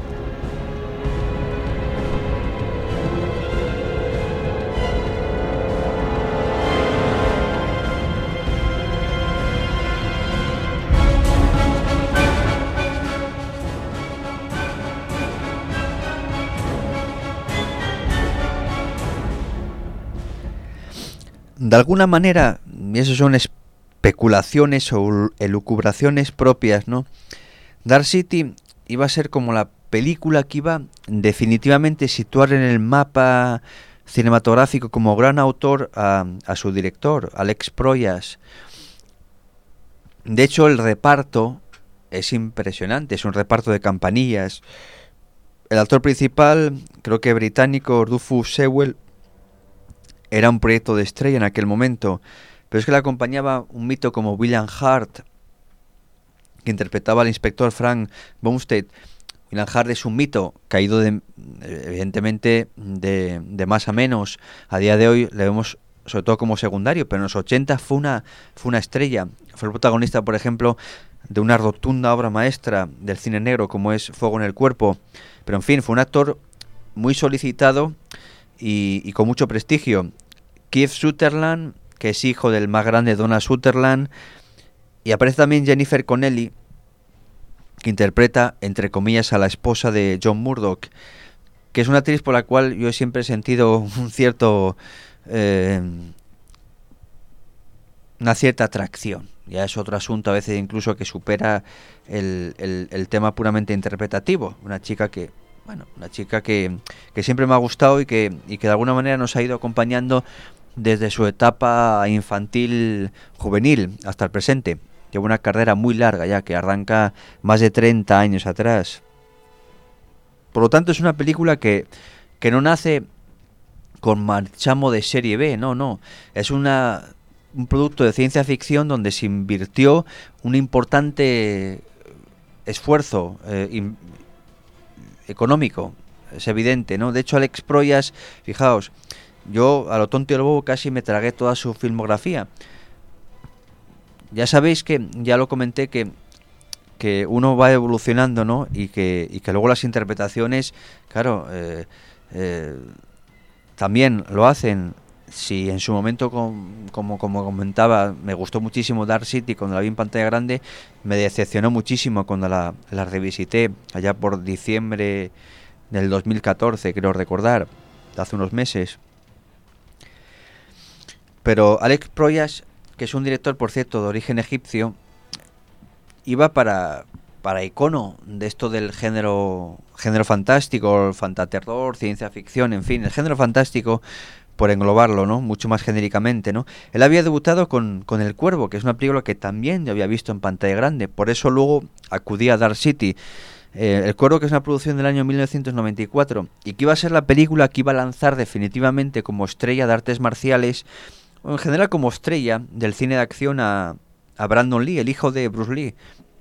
De alguna manera, y eso son especulaciones o elucubraciones propias, ¿no?, Dark City iba a ser como la película que iba definitivamente situar en el mapa cinematográfico como gran autor a, a su director, Alex Proyas. De hecho, el reparto es impresionante, es un reparto de campanillas. El actor principal, creo que británico, Rufus Sewell, era un proyecto de estrella en aquel momento, pero es que le acompañaba un mito como William Hart, que interpretaba al inspector Frank Bumstead. William Hart es un mito caído de, evidentemente de, de más a menos. A día de hoy le vemos sobre todo como secundario, pero en los ochenta fue una, fue una estrella. Fue el protagonista, por ejemplo, de una rotunda obra maestra del cine negro como es Fuego en el cuerpo. Pero en fin, fue un actor muy solicitado y, y con mucho prestigio. Keith Sutherland, que es hijo del más grande Donald Sutherland, y aparece también Jennifer Connelly, que interpreta, entre comillas, a la esposa de John Murdoch, que es una actriz por la cual yo siempre he sentido un cierto eh, una cierta atracción. Ya es otro asunto a veces incluso que supera el, el, el tema puramente interpretativo. Una chica que bueno, una chica que, que siempre me ha gustado y que, y que de alguna manera nos ha ido acompañando desde su etapa infantil juvenil hasta el presente. Lleva una carrera muy larga ya, que arranca más de treinta años atrás. Por lo tanto, es una película que, que no nace con marchamo de serie B, no, no. Es una, un producto de ciencia ficción donde se invirtió un importante esfuerzo eh, in, económico, es evidente, ¿no? De hecho, Alex Proyas, fijaos, yo a lo tonto y a lo bobo casi me tragué toda su filmografía. Ya sabéis que, ya lo comenté, que que uno va evolucionando, ¿no? Y que, y que luego las interpretaciones, claro, eh, eh, también lo hacen. Si en su momento, com, como, como comentaba, me gustó muchísimo Dark City cuando la vi en pantalla grande, me decepcionó muchísimo cuando la, la revisité allá por diciembre del dos mil catorce, creo recordar, hace unos meses. Pero Alex Proyas, que es un director, por cierto, de origen egipcio, iba para, para icono de esto del género género fantástico, fantaterror, ciencia ficción, en fin, el género fantástico, por englobarlo, ¿no? Mucho más genéricamente, ¿no? Él había debutado con, con El Cuervo, que es una película que también yo había visto en pantalla grande, por eso luego acudí a Dark City. Eh, El Cuervo, que es una producción del año mil novecientos noventa y cuatro, y que iba a ser la película que iba a lanzar definitivamente como estrella de artes marciales, o en general como estrella del cine de acción a, a Brandon Lee, el hijo de Bruce Lee.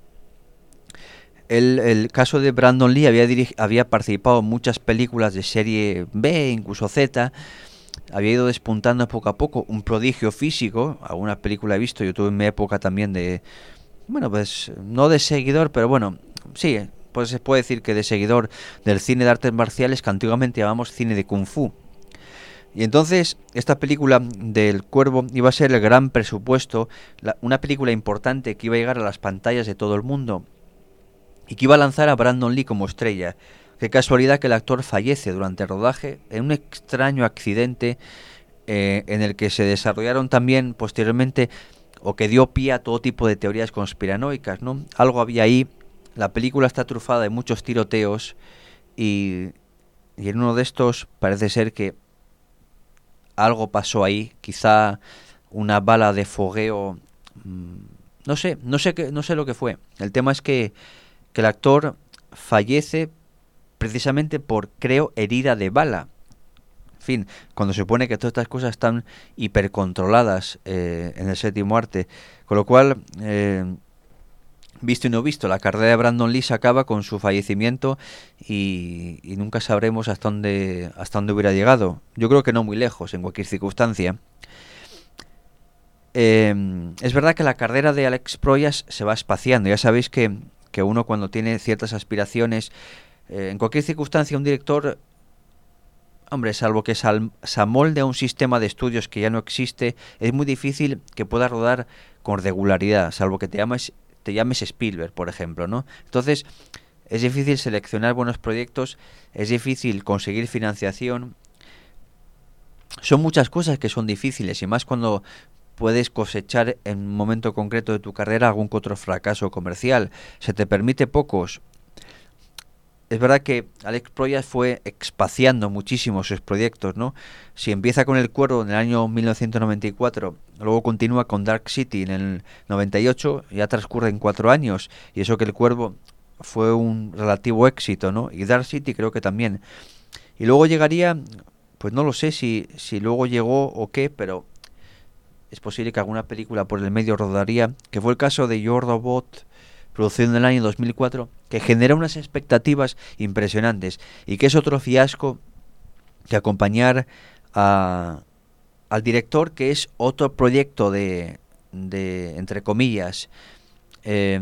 El, el caso de Brandon Lee había, dirig- había participado en muchas películas de serie B, incluso Z, había ido despuntando poco a poco, un prodigio físico, alguna película he visto, yo tuve en mi época también de, bueno, pues no de seguidor, pero bueno, sí, pues se puede decir que de seguidor del cine de artes marciales que antiguamente llamamos cine de Kung Fu. Y entonces esta película del Cuervo iba a ser el gran presupuesto, la, una película importante que iba a llegar a las pantallas de todo el mundo y que iba a lanzar a Brandon Lee como estrella. Qué casualidad que el actor fallece durante el rodaje en un extraño accidente eh, en el que se desarrollaron también posteriormente, o que dio pie a todo tipo de teorías conspiranoicas, ¿no? Algo había ahí. La película está trufada de muchos tiroteos y, y en uno de estos parece ser que algo pasó ahí, quizá una bala de fogueo, mmm, no sé, no sé qué, no sé lo que fue. El tema es que, que el actor fallece precisamente por, creo, herida de bala. En fin, cuando se supone que todas estas cosas están hipercontroladas eh, en el séptimo arte. Con lo cual, eh, visto y no visto, la carrera de Brandon Lee se acaba con su fallecimiento y, y nunca sabremos hasta dónde, hasta dónde hubiera llegado. Yo creo que no muy lejos, en cualquier circunstancia. Eh, es verdad que la carrera de Alex Proyas se va espaciando. Ya sabéis que, que uno cuando tiene ciertas aspiraciones, Eh, en cualquier circunstancia, un director, hombre, salvo que sal, se amolde a un sistema de estudios que ya no existe, es muy difícil que pueda rodar con regularidad, salvo que te llames, te llames Spielberg, por ejemplo, ¿no? Entonces, es difícil seleccionar buenos proyectos, es difícil conseguir financiación. Son muchas cosas que son difíciles, y más cuando puedes cosechar en un momento concreto de tu carrera algún que otro fracaso comercial. Se te permite pocos. Es verdad que Alex Proyas fue expaciando muchísimo sus proyectos, ¿no? Si empieza con El Cuervo en el año mil novecientos noventa y cuatro, luego continúa con Dark City en el noventa y ocho, ya transcurren cuatro años, y eso que El Cuervo fue un relativo éxito, ¿no? Y Dark City creo que también. Y luego llegaría, pues no lo sé si, si luego llegó o qué, pero es posible que alguna película por el medio rodaría, que fue el caso de Yo Robot, producción del año dos mil cuatro, que genera unas expectativas impresionantes y que es otro fiasco que acompañar a, al director, que es otro proyecto de, de entre comillas, eh,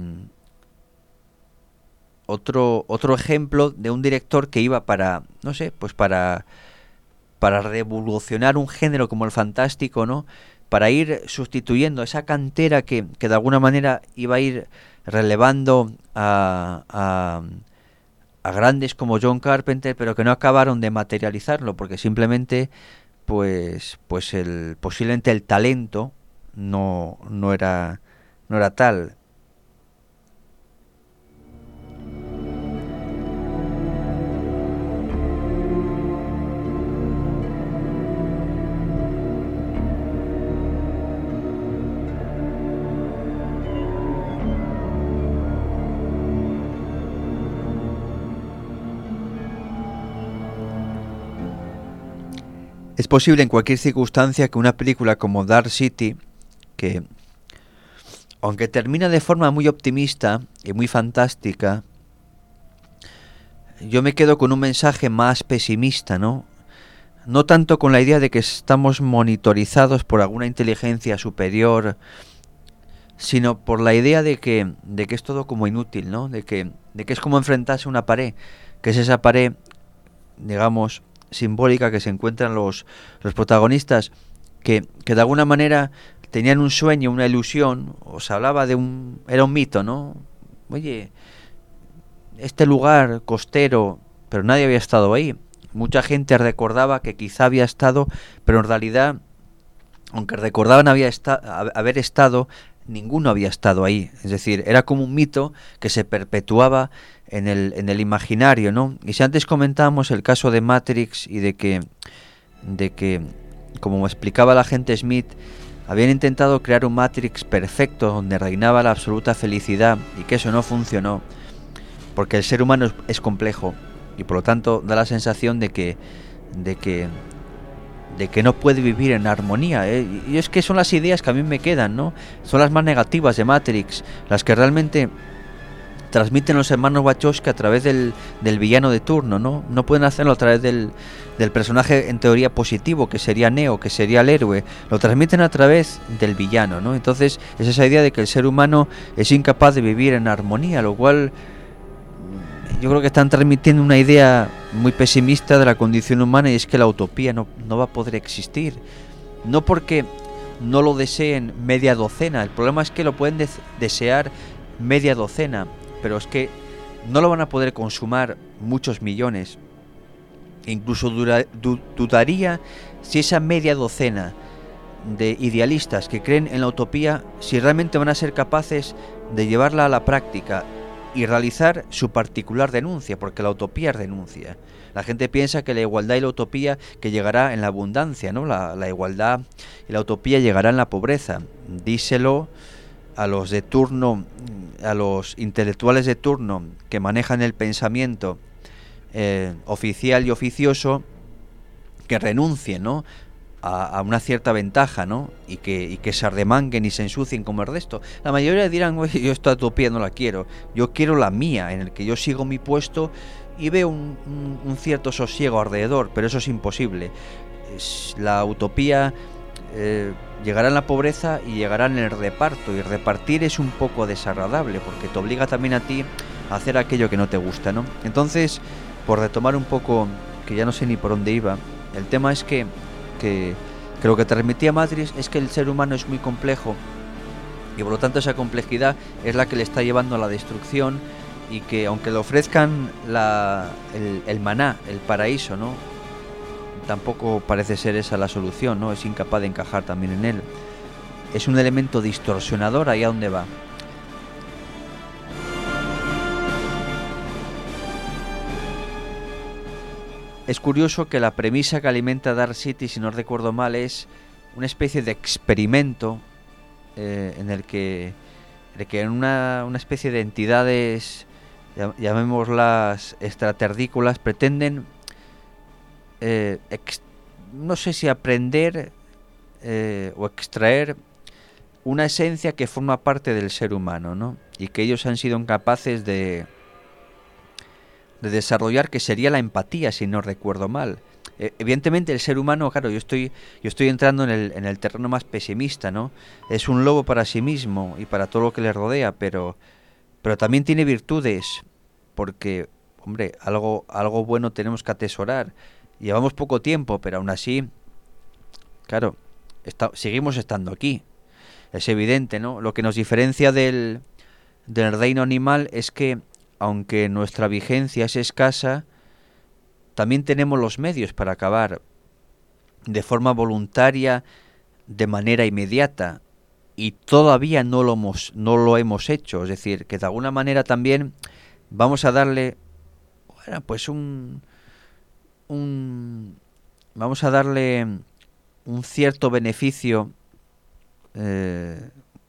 otro otro ejemplo de un director que iba para, no sé, pues para para revolucionar un género como el fantástico, ¿no? Para ir sustituyendo esa cantera que, que de alguna manera iba a ir relevando a, a, a grandes como John Carpenter, pero que no acabaron de materializarlo, porque simplemente pues pues el posiblemente el talento no no era no era tal. Es posible en cualquier circunstancia que una película como Dark City, que aunque termina de forma muy optimista y muy fantástica, yo me quedo con un mensaje más pesimista, ¿no? No tanto con la idea de que estamos monitorizados por alguna inteligencia superior, sino por la idea de que, de que es todo como inútil, ¿no? De que, de que es como enfrentarse a una pared, que es esa pared, digamos, simbólica que se encuentran los, los protagonistas, que, que de alguna manera tenían un sueño, una ilusión, o se hablaba de un... era un mito, ¿no? Oye, este lugar costero, pero nadie había estado ahí. Mucha gente recordaba que quizá había estado, pero en realidad, aunque recordaban había esta, haber estado, ninguno había estado ahí. Es decir, era como un mito que se perpetuaba en el, en el imaginario, ¿no? Y si antes comentábamos el caso de Matrix y de que, de que, como explicaba la agente Smith, habían intentado crear un Matrix perfecto donde reinaba la absoluta felicidad y que eso no funcionó, porque el ser humano es, es complejo y por lo tanto da la sensación de que, de que, de que no puede vivir en armonía, ¿eh? Y es que son las ideas que a mí me quedan, ¿no? Son las más negativas de Matrix, las que realmente transmiten los hermanos Wachowski a través del, del villano de turno, ¿no? No pueden hacerlo a través del, del personaje en teoría positivo, que sería Neo, que sería el héroe. Lo transmiten a través del villano, ¿no? Entonces es esa idea de que el ser humano es incapaz de vivir en armonía, lo cual yo creo que están transmitiendo una idea muy pesimista de la condición humana, y es que la utopía no, no va a poder existir. No porque no lo deseen media docena, el problema es que lo pueden des- desear media docena, pero es que no lo van a poder consumar muchos millones. Incluso dura, du, dudaría si esa media docena de idealistas que creen en la utopía, si realmente van a ser capaces de llevarla a la práctica y realizar su particular denuncia, porque la utopía es denuncia. La gente piensa que la igualdad y la utopía que llegará en la abundancia, ¿no? La, la igualdad y la utopía llegará en la pobreza. Díselo a los de turno, a los intelectuales de turno que manejan el pensamiento eh, oficial y oficioso, que renuncien, ¿no?, a, a una cierta ventaja, ¿no?, y que, y que se arremanguen y se ensucien como el resto. La mayoría dirán, oye, yo esta utopía no la quiero, yo quiero la mía, en el que yo sigo mi puesto y veo un, un, un cierto sosiego alrededor, pero eso es imposible. Es, la utopía eh, llegará en la pobreza y llegará en el reparto, y repartir es un poco desagradable porque te obliga también a ti a hacer aquello que no te gusta, ¿no? Entonces, por retomar un poco, que ya no sé ni por dónde iba, el tema es que, que, que lo que transmitía Matrix es que el ser humano es muy complejo y por lo tanto esa complejidad es la que le está llevando a la destrucción, y que aunque le ofrezcan la, el, el maná, el paraíso, ¿no?, tampoco parece ser esa la solución, ¿no? Es incapaz de encajar también en él. Es un elemento distorsionador ahí a donde va. Es curioso que la premisa que alimenta Dark City, si no recuerdo mal, es una especie de experimento eh, en el que, en el que en una, una especie de entidades, llamémoslas extraterrícolas, pretenden Eh, ex, no sé si aprender eh, o extraer una esencia que forma parte del ser humano, ¿no? Y que ellos han sido incapaces de, de desarrollar, que sería la empatía, si no recuerdo mal. Eh, evidentemente el ser humano, claro, yo estoy yo estoy entrando en el, en el terreno más pesimista, ¿no? Es un lobo para sí mismo y para todo lo que le rodea, pero, pero también tiene virtudes, porque, hombre, algo, algo bueno tenemos que atesorar. Llevamos poco tiempo, pero aún así, claro, está, seguimos estando aquí. Es evidente, ¿no? Lo que nos diferencia del, del reino animal es que, aunque nuestra vigencia es escasa, también tenemos los medios para acabar de forma voluntaria, de manera inmediata, y todavía no lo hemos, no lo hemos hecho. Es decir, que de alguna manera también vamos a darle, bueno, pues un... Un, vamos a darle un cierto beneficio, eh,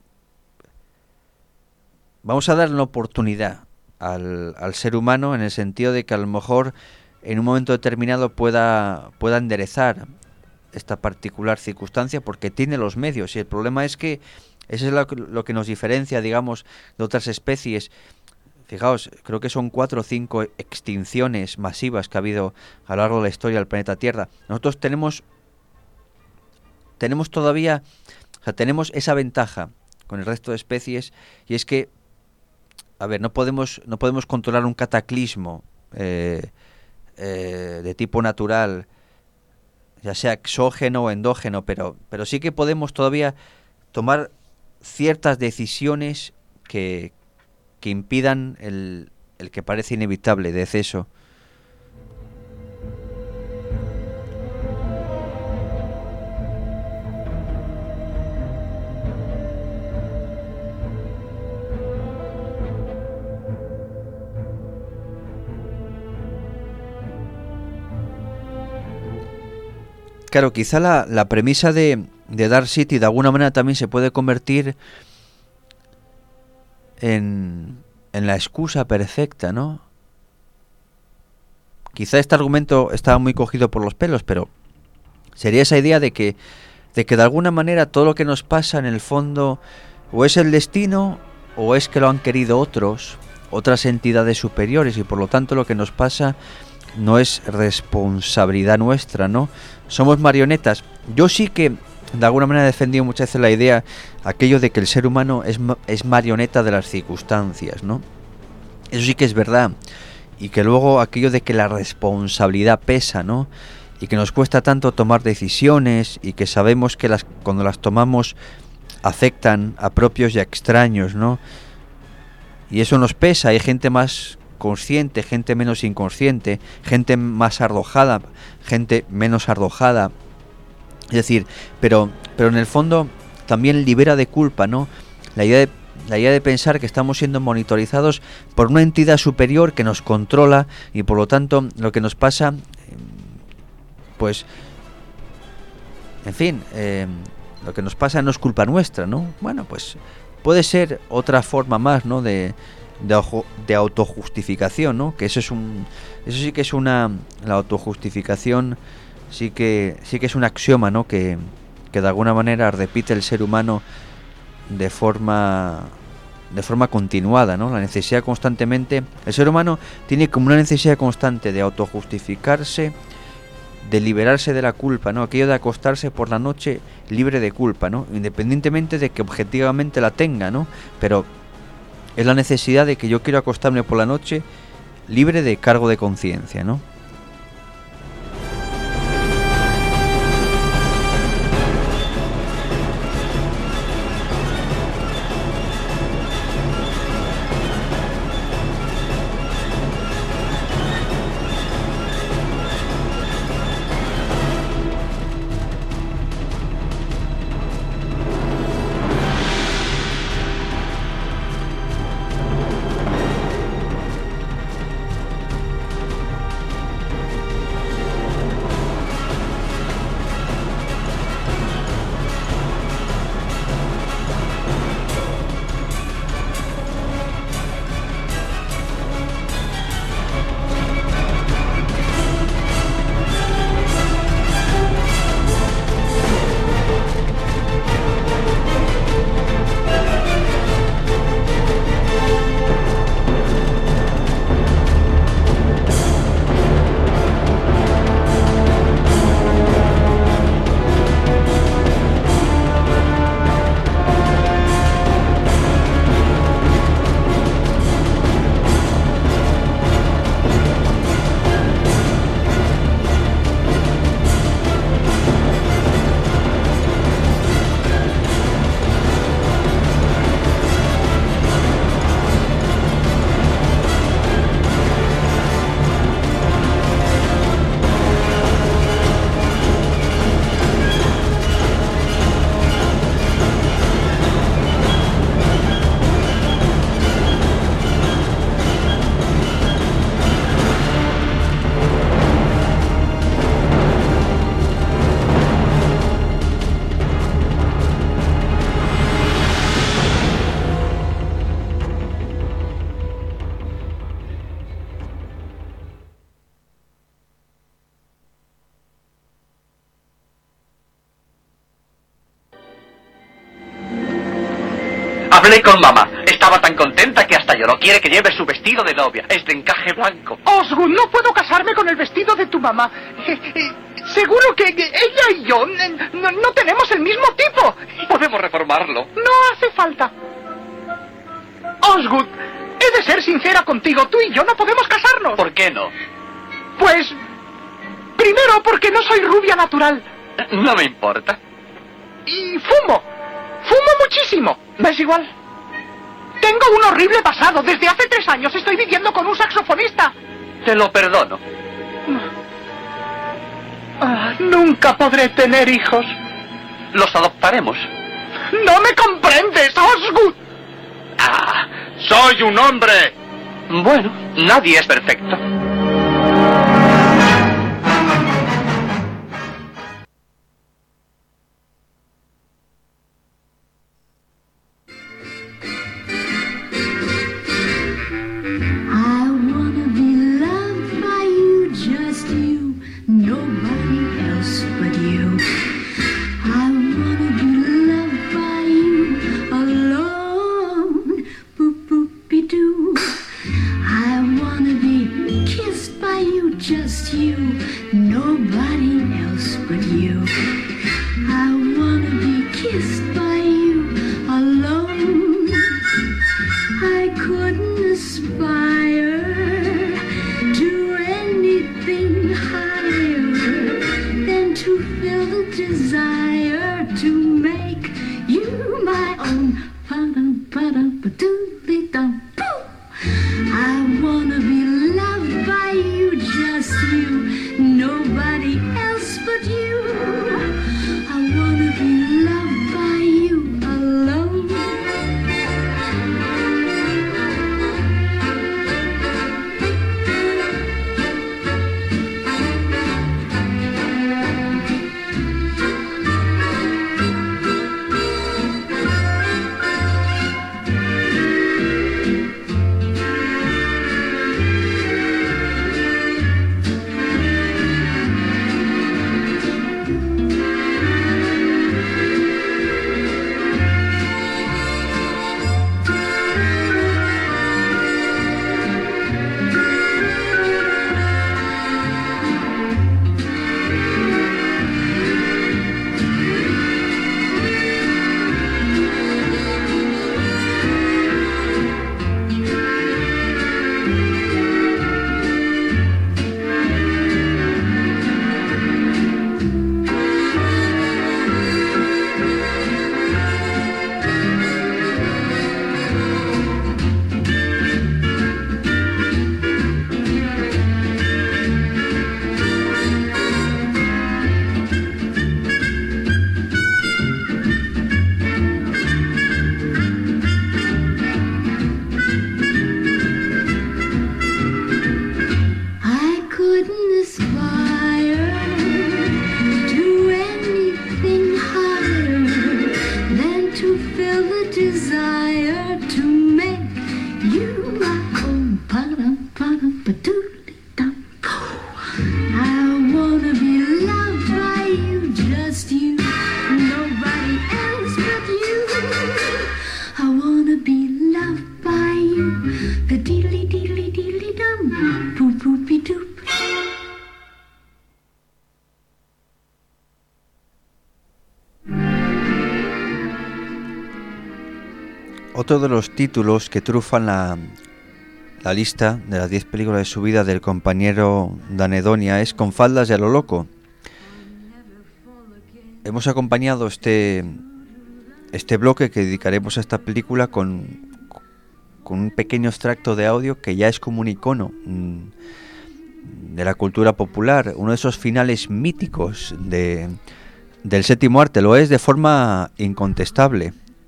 vamos a darle una oportunidad al, al ser humano, en el sentido de que a lo mejor en un momento determinado pueda, pueda enderezar esta particular circunstancia, porque tiene los medios. Y el problema es que eso es lo, lo que nos diferencia, digamos, de otras especies. Fijaos, creo que son cuatro o cinco extinciones masivas que ha habido a lo largo de la historia del planeta Tierra. Nosotros tenemos tenemos todavía, o sea, tenemos esa ventaja, con el resto de especies, y es que, a ver, no podemos, no podemos controlar un cataclismo eh, eh, de tipo natural, ya sea exógeno o endógeno, pero, pero sí que podemos todavía tomar ciertas decisiones que, que impidan el, el que parece inevitable deceso. Claro, quizá la, la premisa de, de Dark City de alguna manera también se puede convertir en, en la excusa perfecta, ¿no? Quizá este argumento estaba muy cogido por los pelos, pero sería esa idea de que, de que de alguna manera todo lo que nos pasa en el fondo o es el destino o es que lo han querido otros, otras entidades superiores, y por lo tanto lo que nos pasa no es responsabilidad nuestra, ¿no? Somos marionetas. Yo sí que de alguna manera he defendido muchas veces la idea, aquello de que el ser humano es, es marioneta de las circunstancias, ¿no? Eso sí que es verdad. Y que luego aquello de que la responsabilidad pesa, ¿no? Y que nos cuesta tanto tomar decisiones, y que sabemos que las cuando las tomamos afectan a propios y a extraños, ¿no? Y eso nos pesa. Hay gente más consciente, gente menos inconsciente, gente más ardojada, gente menos ardojada. Es decir, pero pero en el fondo también libera de culpa, ¿no? La idea de, la idea de pensar que estamos siendo monitorizados por una entidad superior que nos controla, y por lo tanto lo que nos pasa, pues, en fin, eh, lo que nos pasa no es culpa nuestra, ¿no? Bueno, pues puede ser otra forma más, ¿no? De De, de autojustificación, ¿no? Que eso es un, eso sí que es una, la autojustificación sí que sí que es un axioma, ¿no? Que, que de alguna manera repite el ser humano de forma de forma continuada, ¿no? La necesidad constantemente, el ser humano tiene como una necesidad constante de autojustificarse, de liberarse de la culpa, ¿no? Aquello de acostarse por la noche libre de culpa, ¿no? Independientemente de que objetivamente la tenga, ¿no? Pero es la necesidad de que yo quiero acostarme por la noche libre de cargo de conciencia, ¿no? Hablé con mamá. Estaba tan contenta que hasta no quiere que lleve su vestido de novia. Es de encaje blanco. Osgood, no puedo casarme con el vestido de tu mamá. Eh, eh, seguro que ella y yo eh, no, no tenemos el mismo tipo. Podemos reformarlo. No hace falta. Osgood, he de ser sincera contigo. Tú y yo no podemos casarnos. ¿Por qué no? Pues, primero porque no soy rubia natural. No me importa. Y fumo. Fumo muchísimo. ¿Me es igual? Tengo un horrible pasado. Desde hace tres años estoy viviendo con un saxofonista. Te lo perdono. Ah, nunca podré tener hijos. Los adoptaremos. ¡No me comprendes, Osgood! ¡Ah! ¡Soy un hombre! Bueno, nadie es perfecto. Otro de los títulos que trufan la, la lista de las diez películas de su vida del compañero de Anedonia es Con faldas y a lo loco. Hemos acompañado este, este bloque que dedicaremos a esta película con, con un pequeño extracto de audio que ya es como un icono de la cultura popular, uno de esos finales míticos de, del séptimo arte, lo es de forma incontestable.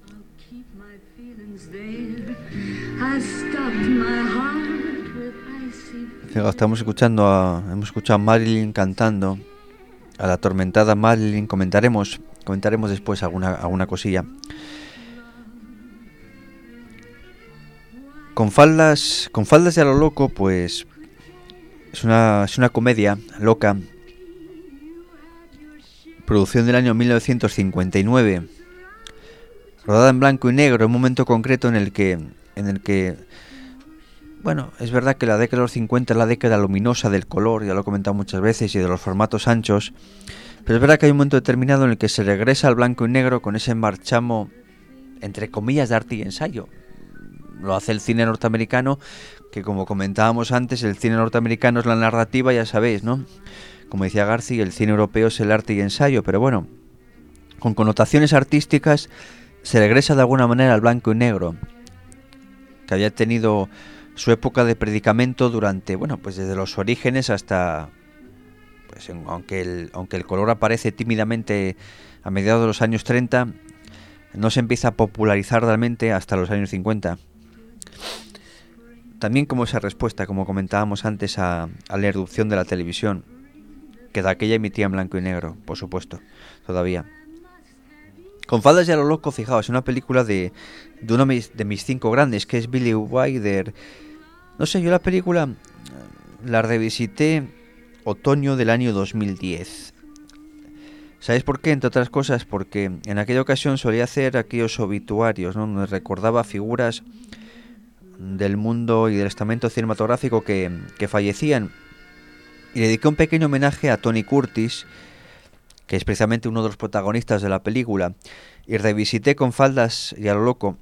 Estamos escuchando a, hemos escuchado a Marilyn cantando, a la atormentada Marilyn. Comentaremos, comentaremos después alguna, alguna cosilla. Con faldas, con faldas de a lo loco, pues es una, es una comedia loca, producción del año mil novecientos cincuenta y nueve, rodada en blanco y negro, en un momento concreto en el que, en el que bueno, es verdad que la década de los cincuenta es la década luminosa del color, ya lo he comentado muchas veces, y de los formatos anchos, pero es verdad que hay un momento determinado en el que se regresa al blanco y negro con ese marchamo, entre comillas, de arte y ensayo. Lo hace el cine norteamericano, que como comentábamos antes, el cine norteamericano es la narrativa, ya sabéis, ¿no? Como decía García, el cine europeo es el arte y ensayo, pero bueno, con connotaciones artísticas se regresa de alguna manera al blanco y negro, que había tenido su época de predicamento durante, bueno, pues desde los orígenes hasta, pues en, aunque, el, aunque el color aparece tímidamente a mediados de los años treinta, no se empieza a popularizar realmente hasta los años cincuenta. También como esa respuesta, como comentábamos antes, a, a la irrupción de la televisión, que de aquella emitía en blanco y negro, por supuesto, todavía. Con faldas y a lo loco, fijaos, una película de, de uno de mis, de mis cinco grandes, que es Billy Wilder. No sé, yo la película la revisité otoño del año dos mil diez. ¿Sabéis por qué? Entre otras cosas, porque en aquella ocasión solía hacer aquellos obituarios, ¿no? Donde recordaba figuras del mundo y del estamento cinematográfico que, que fallecían. Y dediqué un pequeño homenaje a Tony Curtis, que es precisamente uno de los protagonistas de la película, y revisité con faldas y a lo loco.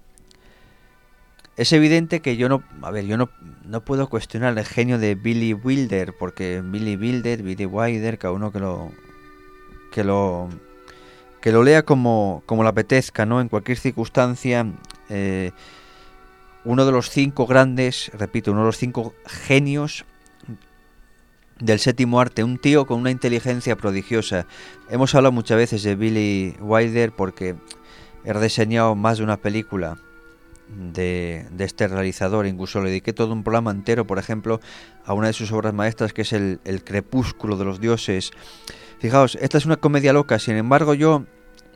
Es evidente que yo no, a ver, yo no, no puedo cuestionar el genio de Billy Wilder, porque Billy Wilder, Billy Wilder, cada uno que lo, que lo, que lo lea como, como le apetezca, ¿no? En cualquier circunstancia, eh, uno de los cinco grandes, repito, uno de los cinco genios del séptimo arte, un tío con una inteligencia prodigiosa. Hemos hablado muchas veces de Billy Wilder porque he reseñado más de una película de, de este realizador, incluso le dediqué todo un programa entero, por ejemplo, a una de sus obras maestras, que es el, el Crepúsculo de los Dioses. Fijaos, esta es una comedia loca, sin embargo yo,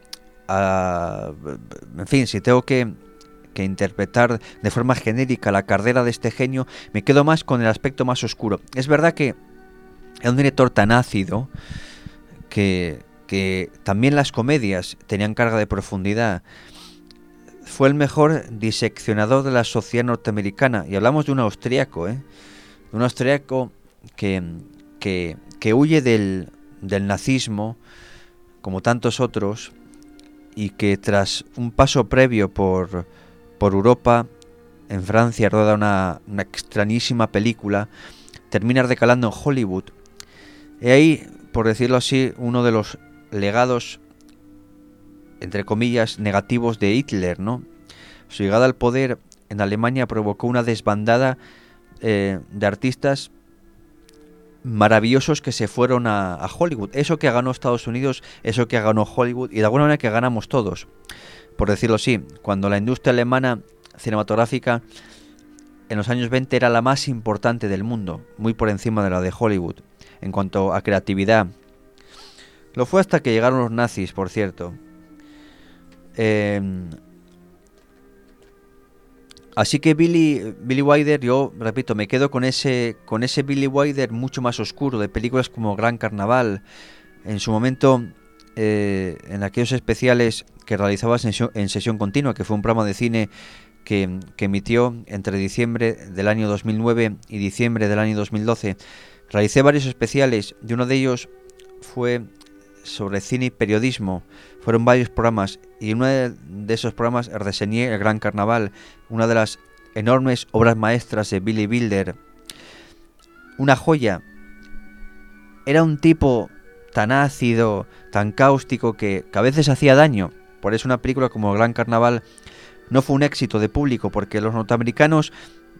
uh, en fin, si tengo que, que interpretar de forma genérica la carrera de este genio, me quedo más con el aspecto más oscuro. Es verdad que es un director tan ácido que, que también las comedias tenían carga de profundidad. Fue el mejor diseccionador de la sociedad norteamericana, y hablamos de un austriaco, ¿eh? de un austriaco que, que, que huye del, del nazismo, como tantos otros, y que tras un paso previo por, por Europa, en Francia, roda una, una extrañísima película, termina recalando en Hollywood. Y ahí, por decirlo así, uno de los legados, entre comillas, negativos de Hitler, ¿no? Su llegada al poder en Alemania provocó una desbandada eh, de artistas maravillosos que se fueron a, a Hollywood. Eso que ganó Estados Unidos, eso que ganó Hollywood, y de alguna manera que ganamos todos, por decirlo así. Cuando la industria alemana cinematográfica en los años veinte era la más importante del mundo, muy por encima de la de Hollywood, en cuanto a creatividad. Lo fue hasta que llegaron los nazis, por cierto. Eh, así que Billy, Billy Wilder, yo repito, me quedo con ese, con ese Billy Wilder mucho más oscuro, de películas como Gran Carnaval. En su momento, eh, en aquellos especiales que realizaba en, en sesión continua, que fue un programa de cine que, que emitió entre diciembre del año dos mil nueve y diciembre del año dos mil doce, realicé varios especiales, y uno de ellos fue sobre cine y periodismo. Fueron varios programas, y en uno de, de esos programas reseñé El Gran Carnaval, una de las enormes obras maestras de Billy Wilder. Una joya. Era un tipo tan ácido, tan cáustico, que, que a veces hacía daño. Por eso una película como El Gran Carnaval no fue un éxito de público, porque los norteamericanos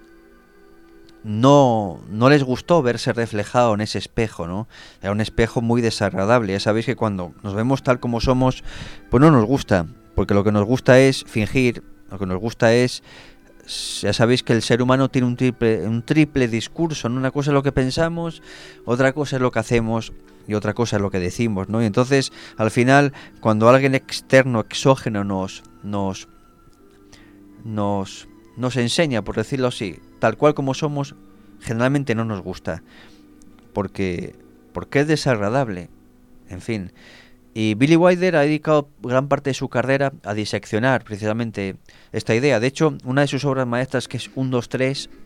no, no les gustó verse reflejado en ese espejo, ¿no? Era un espejo muy desagradable. Ya sabéis que cuando nos vemos tal como somos, pues no nos gusta, porque lo que nos gusta es fingir, lo que nos gusta es, ya sabéis que el ser humano tiene un triple, un triple discurso, ¿no? Una cosa es lo que pensamos, otra cosa es lo que hacemos, y otra cosa es lo que decimos, ¿no? Y entonces, al final, cuando alguien externo, exógeno nos, nos, nos, nos enseña, por decirlo así, tal cual como somos, generalmente no nos gusta, porque, porque es desagradable, en fin. Y Billy Wilder ha dedicado gran parte de su carrera a diseccionar precisamente esta idea. De hecho, una de sus obras maestras, que es uno, dos, tres,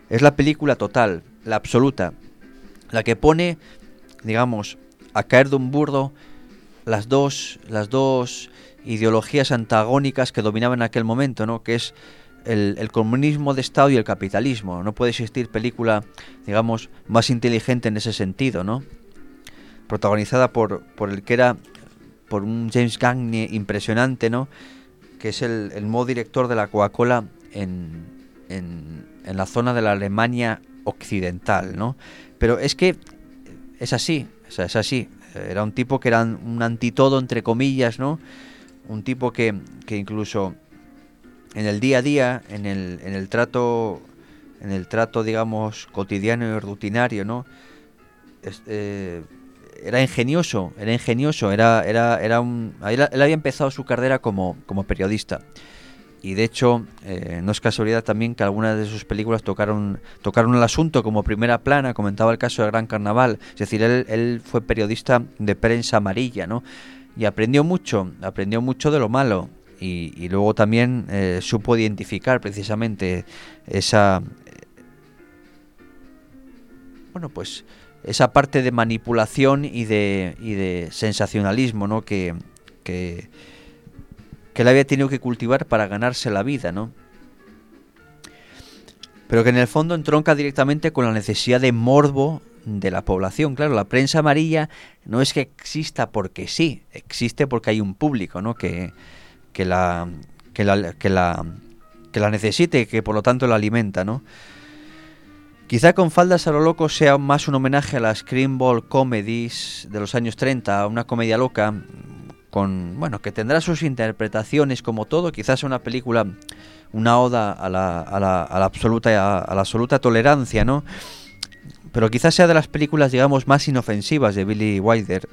Es la película total, la absoluta, la que pone, digamos, a caer de un burro las dos, las dos ideologías antagónicas que dominaban en aquel momento, ¿no? Que es el, el comunismo de Estado y el capitalismo. No puede existir película, digamos, más inteligente en ese sentido, ¿no? Protagonizada por, por el que era, por un James Gagne impresionante, ¿no? Que es el, el nuevo director de la Coca-Cola en, en, en la zona de la Alemania occidental, ¿no? Pero es que es así, o sea, es así. Era un tipo que era un antitodo, entre comillas, ¿no? Un tipo que, que incluso en el día a día, en el, en el trato, en el trato, digamos, cotidiano y rutinario, ¿no? Es, eh, era ingenioso, era ingenioso, era, era, era un. Él, él había empezado su carrera como, como periodista. Y de hecho, eh, no es casualidad también que algunas de sus películas tocaron tocaron el asunto como primera plana. Comentaba el caso de Gran Carnaval. Es decir, él, él fue periodista de prensa amarilla, ¿no? Y aprendió mucho, aprendió mucho de lo malo. Y, y luego también eh, supo identificar precisamente esa... Eh, bueno, pues esa parte de manipulación y de, y de sensacionalismo, ¿no? Que... que que él había tenido que cultivar para ganarse la vida, ¿no? Pero que en el fondo entronca directamente con la necesidad de morbo de la población. Claro, la prensa amarilla no es que exista porque sí, existe porque hay un público, ¿no? Que, que la que la que la que la necesite y que por lo tanto la alimenta, ¿no? Quizá Con faldas a lo loco sea más un homenaje a las screwball comedies de los años treinta, una comedia loca con, bueno, que tendrá sus interpretaciones como todo. Quizás una película, una oda a la, a la, a la absoluta a, a la absoluta tolerancia, ¿no? Pero quizás sea de las películas, digamos, más inofensivas de Billy Wilder.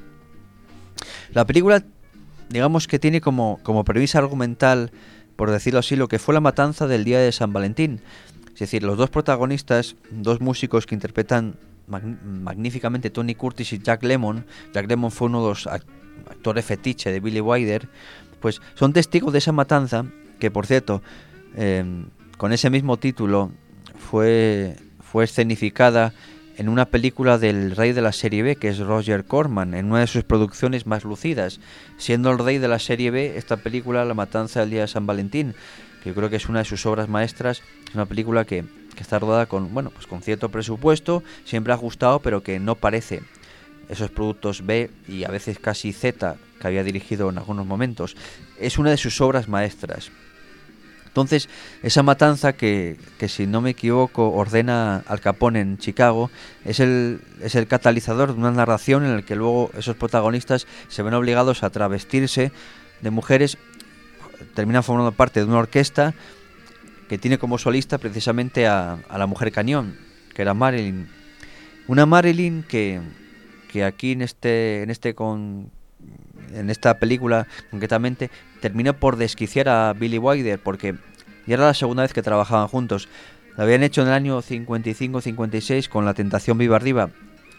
La película, digamos, que tiene como, como premisa argumental, por decirlo así, lo que fue la matanza del día de San Valentín. Es decir, los dos protagonistas, dos músicos que interpretan mag- magníficamente, Tony Curtis y Jack Lemmon. Jack Lemmon fue uno de los actores fetiche de Billy Wilder, pues son testigos de esa matanza, que por cierto, eh, con ese mismo título fue, fue escenificada en una película del rey de la serie B, que es Roger Corman, en una de sus producciones más lucidas, siendo el rey de la serie B esta película, La matanza del día de San Valentín, que yo creo que es una de sus obras maestras. Es una película que, que está rodada con, bueno, pues con cierto presupuesto, siempre ajustado, pero que no parece esos productos B y a veces casi Z que había dirigido en algunos momentos. Es una de sus obras maestras. Entonces, esa matanza que, que si no me equivoco ordena Al Capone en Chicago, es el, es el catalizador de una narración en la que luego esos protagonistas se ven obligados a travestirse de mujeres, terminan formando parte de una orquesta que tiene como solista precisamente a, a la mujer cañón, que era Marilyn. Una Marilyn que... que aquí en este en este con en esta película concretamente terminó por desquiciar a Billy Wilder, porque ya era la segunda vez que trabajaban juntos. Lo habían hecho en el año cincuenta y cinco cincuenta y seis con La tentación viva arriba,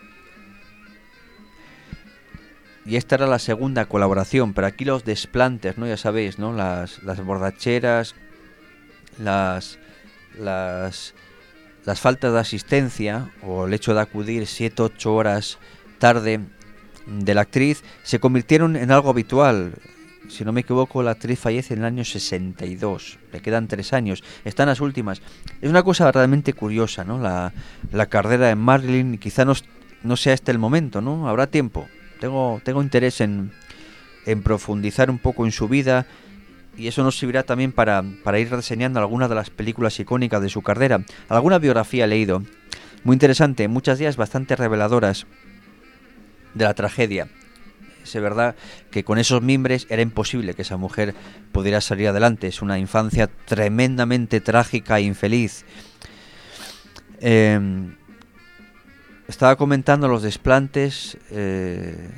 y esta era la segunda colaboración. Pero aquí los desplantes, ¿no? Ya sabéis, ¿no? Las, las borracheras, las las las faltas de asistencia o el hecho de acudir siete ocho horas tarde de la actriz se convirtieron en algo habitual. Si no me equivoco, la actriz fallece en el año sesenta y dos, le quedan tres años, están las últimas. Es una cosa realmente curiosa, ¿no? La, la carrera de Marilyn, quizá no, no sea este el momento, ¿no? Habrá tiempo. Tengo, tengo interés en, en profundizar un poco en su vida, y eso nos servirá también para, para ir reseñando algunas de las películas icónicas de su carrera. Alguna biografía he leído, muy interesante, muchas de ellas bastante reveladoras de la tragedia. Es verdad que con esos mimbres era imposible que esa mujer pudiera salir adelante. Es una infancia tremendamente trágica e infeliz. Eh, estaba comentando los desplantes, eh,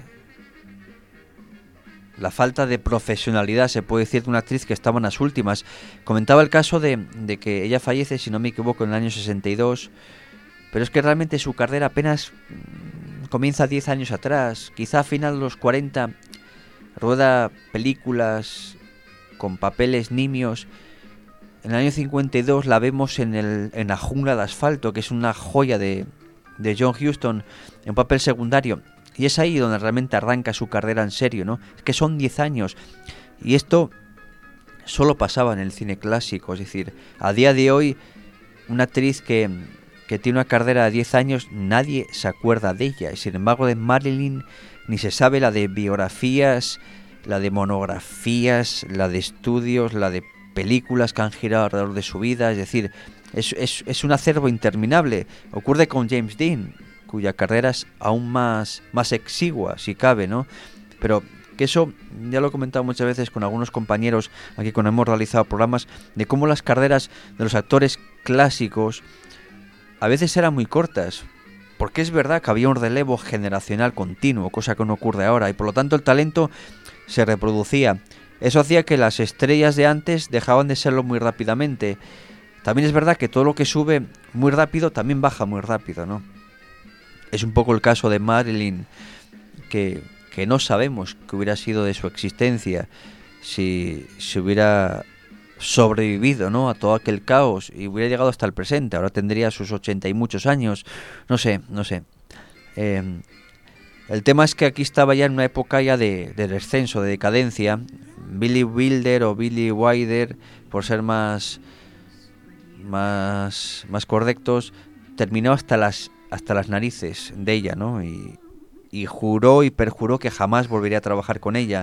la falta de profesionalidad, se puede decir, de una actriz que estaba en las últimas. Comentaba el caso de, de que ella fallece, si no me equivoco, en el año sesenta y dos, pero es que realmente su carrera apenas comienza diez años atrás. Quizá a final de los cuarenta rueda películas con papeles nimios, en el año cincuenta y dos la vemos en, el, en La jungla de asfalto, que es una joya de, de John Huston, en papel secundario. Y es ahí donde realmente arranca su carrera en serio, ¿no? Es que son diez años. Y esto solo pasaba en el cine clásico. Es decir, a día de hoy, una actriz que, que tiene una carrera de diez años, nadie se acuerda de ella. Y sin embargo, de Marilyn ni se sabe la de biografías, la de monografías, la de estudios, la de películas que han girado alrededor de su vida. Es decir, es, es, es un acervo interminable. Ocurre con James Dean, cuya carrera es aún más, más exigua, si cabe, ¿no? Pero que eso, ya lo he comentado muchas veces con algunos compañeros aquí cuando hemos realizado programas, de cómo las carreras de los actores clásicos a veces eran muy cortas, porque es verdad que había un relevo generacional continuo, cosa que no ocurre ahora, y por lo tanto el talento se reproducía. Eso hacía que las estrellas de antes dejaban de serlo muy rápidamente. También es verdad que todo lo que sube muy rápido también baja muy rápido, ¿no? Es un poco el caso de Marilyn, que, que no sabemos qué hubiera sido de su existencia si, si hubiera sobrevivido, ¿no?, a todo aquel caos y hubiera llegado hasta el presente. Ahora tendría sus ochenta y muchos años. No sé, no sé. Eh, el tema es que aquí estaba ya en una época ya de, de descenso, de decadencia. Billy Wilder o Billy Wilder, por ser más, más, más correctos, terminó hasta las hasta las narices de ella, ¿no? Y, y juró y perjuró que jamás volvería a trabajar con ella.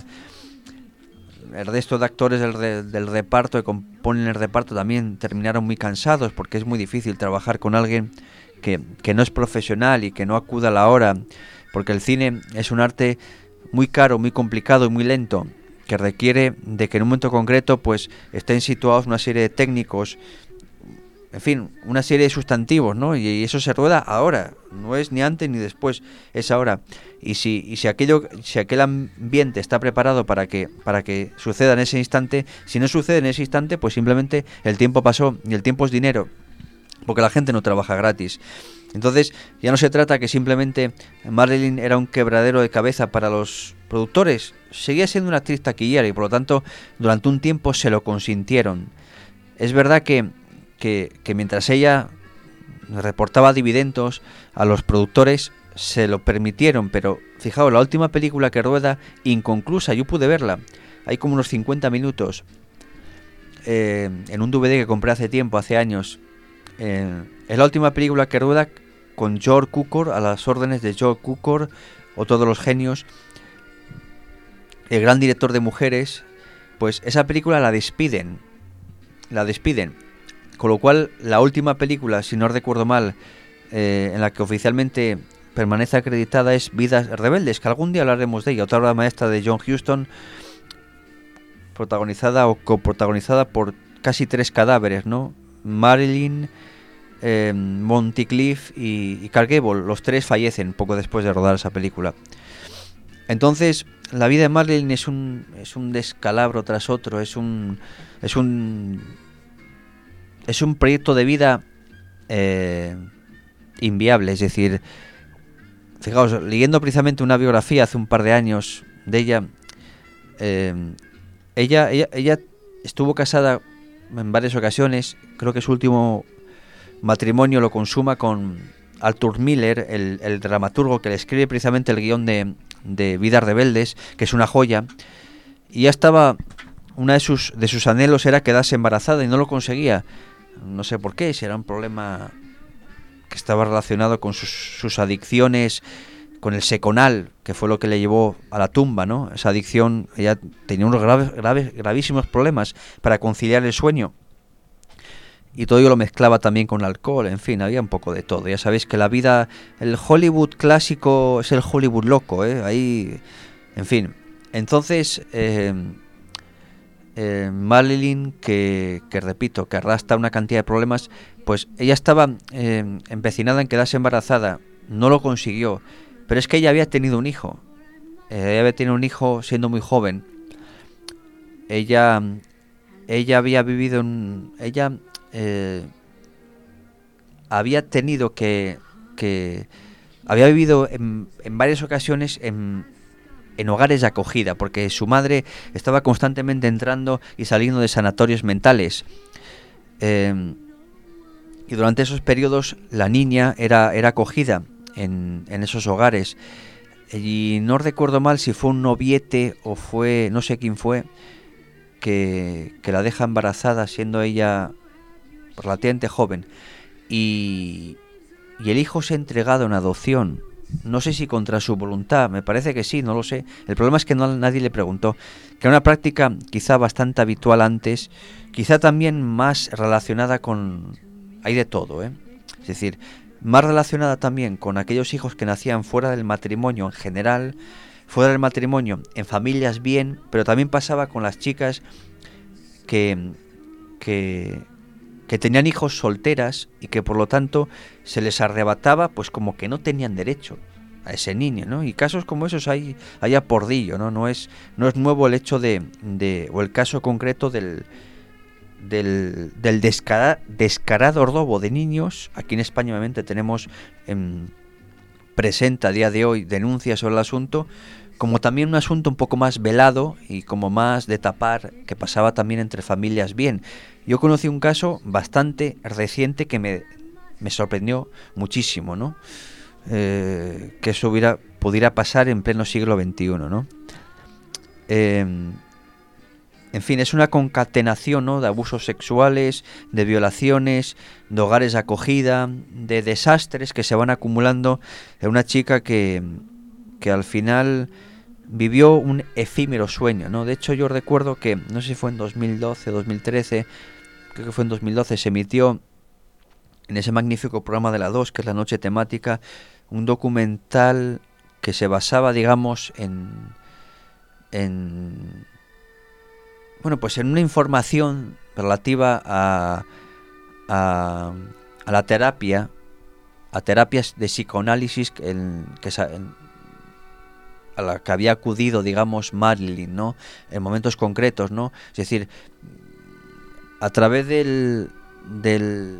El resto de actores del, re, del reparto que componen el reparto también terminaron muy cansados, porque es muy difícil trabajar con alguien que, que no es profesional y que no acuda a la hora, porque el cine es un arte muy caro, muy complicado y muy lento, que requiere de que en un momento concreto pues estén situados una serie de técnicos, en fin, una serie de sustantivos, ¿no? Y eso se rueda ahora, no es ni antes ni después, es ahora. Y si y si aquello si aquel ambiente está preparado para que para que suceda en ese instante, si no sucede en ese instante, pues simplemente el tiempo pasó, y el tiempo es dinero, porque la gente no trabaja gratis. Entonces, ya no se trata que simplemente Marilyn era un quebradero de cabeza para los productores, seguía siendo una actriz taquillera y por lo tanto durante un tiempo se lo consintieron. Es verdad que Que, que mientras ella reportaba dividendos a los productores se lo permitieron, pero fijaos, la última película que rueda inconclusa, yo pude verla, hay como unos cincuenta minutos eh, en un D V D que compré hace tiempo, hace años, eh, es la última película que rueda con George Cukor, a las órdenes de George Cukor, otro de los genios, el gran director de mujeres. Pues esa película la despiden, la despiden. Con lo cual, la última película, si no recuerdo mal, eh, en la que oficialmente permanece acreditada es Vidas Rebeldes, que algún día hablaremos de ella, otra obra maestra de John Huston, protagonizada o coprotagonizada por casi tres cadáveres, ¿no? Marilyn, eh, Monteith y, y Clark Gable, los tres fallecen poco después de rodar esa película. Entonces, la vida de Marilyn es un es un descalabro tras otro, es un es un Es un proyecto de vida eh, inviable, es decir, fijaos, leyendo precisamente una biografía hace un par de años de ella, eh, ella, ella, ella estuvo casada en varias ocasiones, creo que su último matrimonio lo consuma con Arthur Miller, el, el dramaturgo que le escribe precisamente el guión de, de Vidas Rebeldes, que es una joya, y ya estaba, una de sus, de sus anhelos era quedarse embarazada y no lo conseguía. No sé por qué, si era un problema que estaba relacionado con sus, sus adicciones, con el seconal, que fue lo que le llevó a la tumba, ¿no? Esa adicción, ella tenía unos graves, graves, gravísimos problemas para conciliar el sueño. Y todo ello lo mezclaba también con alcohol, en fin, había un poco de todo. Ya sabéis que la vida, el Hollywood clásico es el Hollywood loco, ¿eh? Ahí, en fin. Entonces, eh, Eh, Marilyn, que, que repito, que arrastra una cantidad de problemas, pues ella estaba eh, empecinada en quedarse embarazada, no lo consiguió, pero es que ella había tenido un hijo, eh, ella había tenido un hijo siendo muy joven, ella, ella había vivido en, ella eh, había tenido que, que había vivido en, en varias ocasiones en en hogares de acogida, porque su madre estaba constantemente entrando y saliendo de sanatorios mentales. Eh, y durante esos periodos la niña era, era acogida en, en esos hogares. Y no recuerdo mal si fue un noviete o fue, no sé quién fue, que, que la deja embarazada siendo ella relativamente joven. Y, y el hijo se ha entregado en adopción. No sé si contra su voluntad, me parece que sí, no lo sé. El problema es que no, nadie le preguntó. Que era una práctica quizá bastante habitual antes, quizá también más relacionada con... Hay de todo, ¿eh? Es decir, más relacionada también con aquellos hijos que nacían fuera del matrimonio en general, fuera del matrimonio en familias bien, pero también pasaba con las chicas que... que que tenían hijos solteras y que por lo tanto se les arrebataba pues como que no tenían derecho a ese niño, ¿no? Y casos como esos hay, hay a pordillo, ¿no? No es, no es nuevo el hecho de, de o el caso concreto del del, del descara, descarado robo de niños. Aquí en España obviamente tenemos en, presente a día de hoy denuncias sobre el asunto, como también un asunto un poco más velado y como más de tapar, que pasaba también entre familias bien. Yo conocí un caso bastante reciente que me, me sorprendió muchísimo, ¿no? Eh, que eso hubiera, pudiera pasar en pleno siglo veintiuno, ¿no? Eh, en fin, es una concatenación, ¿no?, de abusos sexuales, de violaciones, de hogares de acogida, de desastres que se van acumulando en una chica que... que al final vivió un efímero sueño, ¿no? De hecho, yo recuerdo que, no sé si fue en dos mil doce, dos mil trece, creo que fue en dos mil doce, se emitió en ese magnífico programa de la dos, que es La Noche Temática, un documental que se basaba, digamos, en... en bueno, pues en una información relativa a... a, a la terapia, a terapias de psicoanálisis en, que... En, a la que había acudido, digamos, Marilyn, ¿no?, en momentos concretos, ¿no? Es decir, a través del, del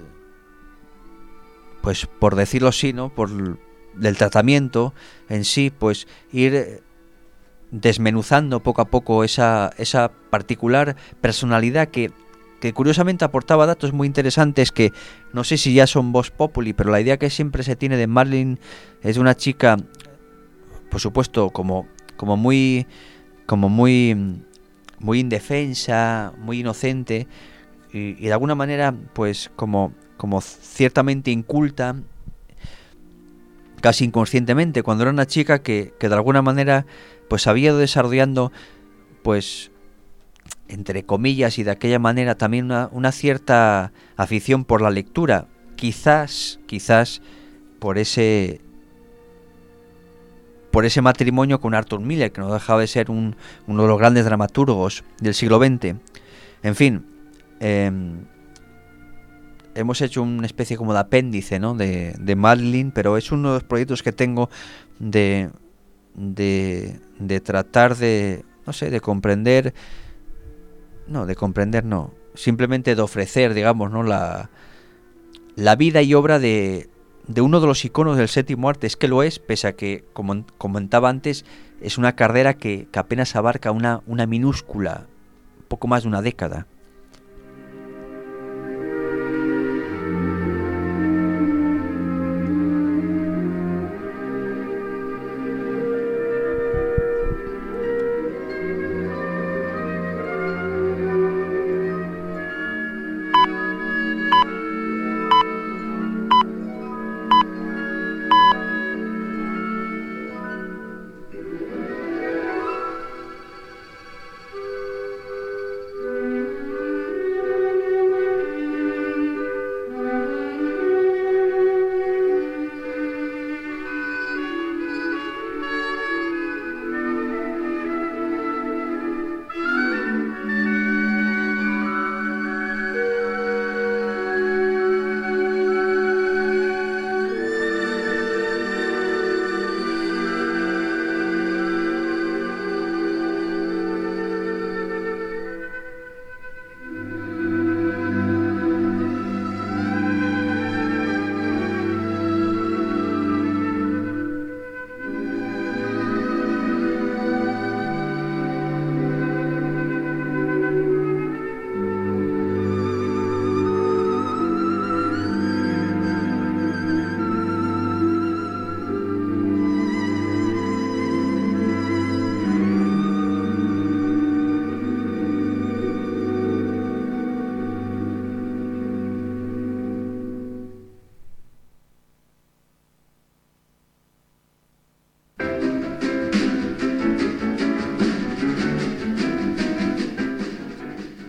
pues por decirlo así, ¿no?, por del tratamiento en sí, pues ir desmenuzando poco a poco esa, esa particular personalidad que, que curiosamente aportaba datos muy interesantes que no sé si ya son vox populi, pero la idea que siempre se tiene de Marilyn es de una chica, por supuesto, como como muy como muy muy indefensa, muy inocente y, y de alguna manera pues como como ciertamente inculta, casi inconscientemente, cuando era una chica que, que de alguna manera pues había ido desarrollando pues entre comillas y de aquella manera también una, una cierta afición por la lectura, quizás quizás por ese por ese matrimonio con Arthur Miller, que no dejaba de ser un, uno de los grandes dramaturgos del siglo veinte. En fin, eh, hemos hecho una especie como de apéndice, ¿no?, de, de Marilyn, pero es uno de los proyectos que tengo de, de, de tratar de, no sé, de comprender, no, de comprender no, simplemente de ofrecer, digamos, ¿no?, la, la vida y obra de... de uno de los iconos del séptimo arte. Es que lo es, pese a que, como comentaba antes, es una carrera que, que apenas abarca una, una minúscula, poco más de una década.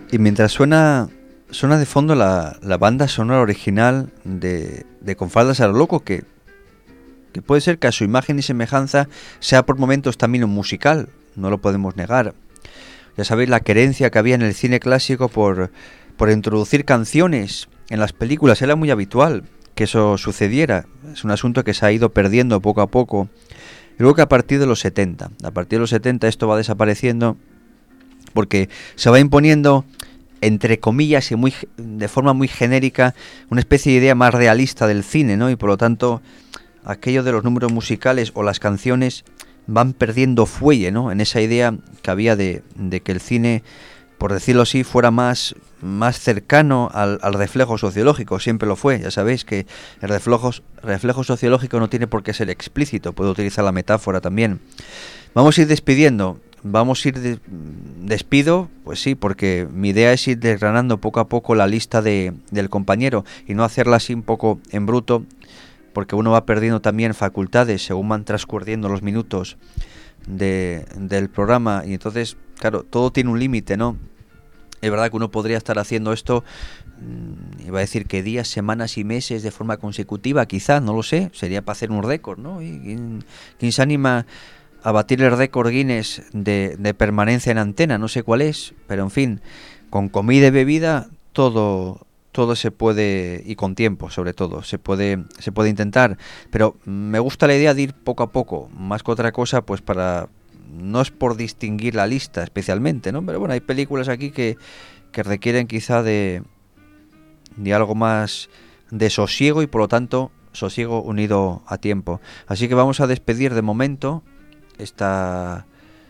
Y mientras suena suena de fondo la, la banda sonora original de, de Con faldas a lo loco, que, que puede ser que a su imagen y semejanza sea por momentos también un musical, no lo podemos negar. Ya sabéis la querencia que había en el cine clásico por, por introducir canciones en las películas, era muy habitual que eso sucediera. Es un asunto que se ha ido perdiendo poco a poco. Y luego que a partir de los setenta, a partir de los setenta esto va desapareciendo porque se va imponiendo, entre comillas y muy de forma muy genérica, una especie de idea más realista del cine, ¿no? Y por lo tanto aquello de los números musicales o las canciones van perdiendo fuelle, ¿no? En esa idea que había de, de que el cine, por decirlo así, fuera más, más cercano al, al reflejo sociológico. Siempre lo fue, ya sabéis que el reflejo, reflejo sociológico no tiene por qué ser explícito, puedo utilizar la metáfora también. Vamos a ir despidiendo, vamos a ir de, despido, pues sí, porque mi idea es ir desgranando poco a poco la lista de, del compañero y no hacerla así un poco en bruto, porque uno va perdiendo también facultades según van transcurriendo los minutos de, del programa, y entonces, claro, todo tiene un límite, ¿no? Es verdad que uno podría estar haciendo esto, iba a decir que días, semanas y meses de forma consecutiva, quizás, no lo sé, sería para hacer un récord, ¿no? Y ¿quién, quién se anima a batir el récord Guinness de, de permanencia en antena? No sé cuál es, pero en fin, con comida y bebida todo... todo se puede, y con tiempo sobre todo, se puede se puede intentar, pero me gusta la idea de ir poco a poco, más que otra cosa, pues para, no es por distinguir la lista especialmente, ¿no? Pero bueno, hay películas aquí que, que requieren quizá de, de algo más de sosiego y por lo tanto sosiego unido a tiempo. Así que vamos a despedir de momento esta...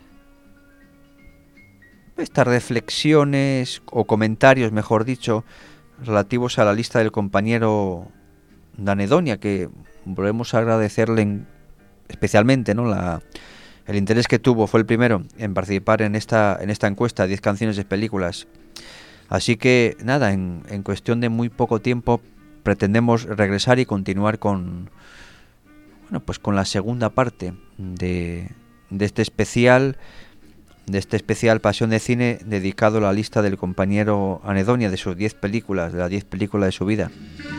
estas reflexiones o comentarios, mejor dicho, relativos a la lista del compañero de Anedonia, que volvemos a agradecerle en, especialmente, ¿no? La, el interés que tuvo, fue el primero en participar en esta en esta encuesta, diez canciones de películas. Así que nada, en, en cuestión de muy poco tiempo pretendemos regresar y continuar con, bueno, pues con la segunda parte de, de este especial de este especial Pasión de Cine dedicado a la lista del compañero Anedonia, de sus diez películas, de las diez películas de su vida.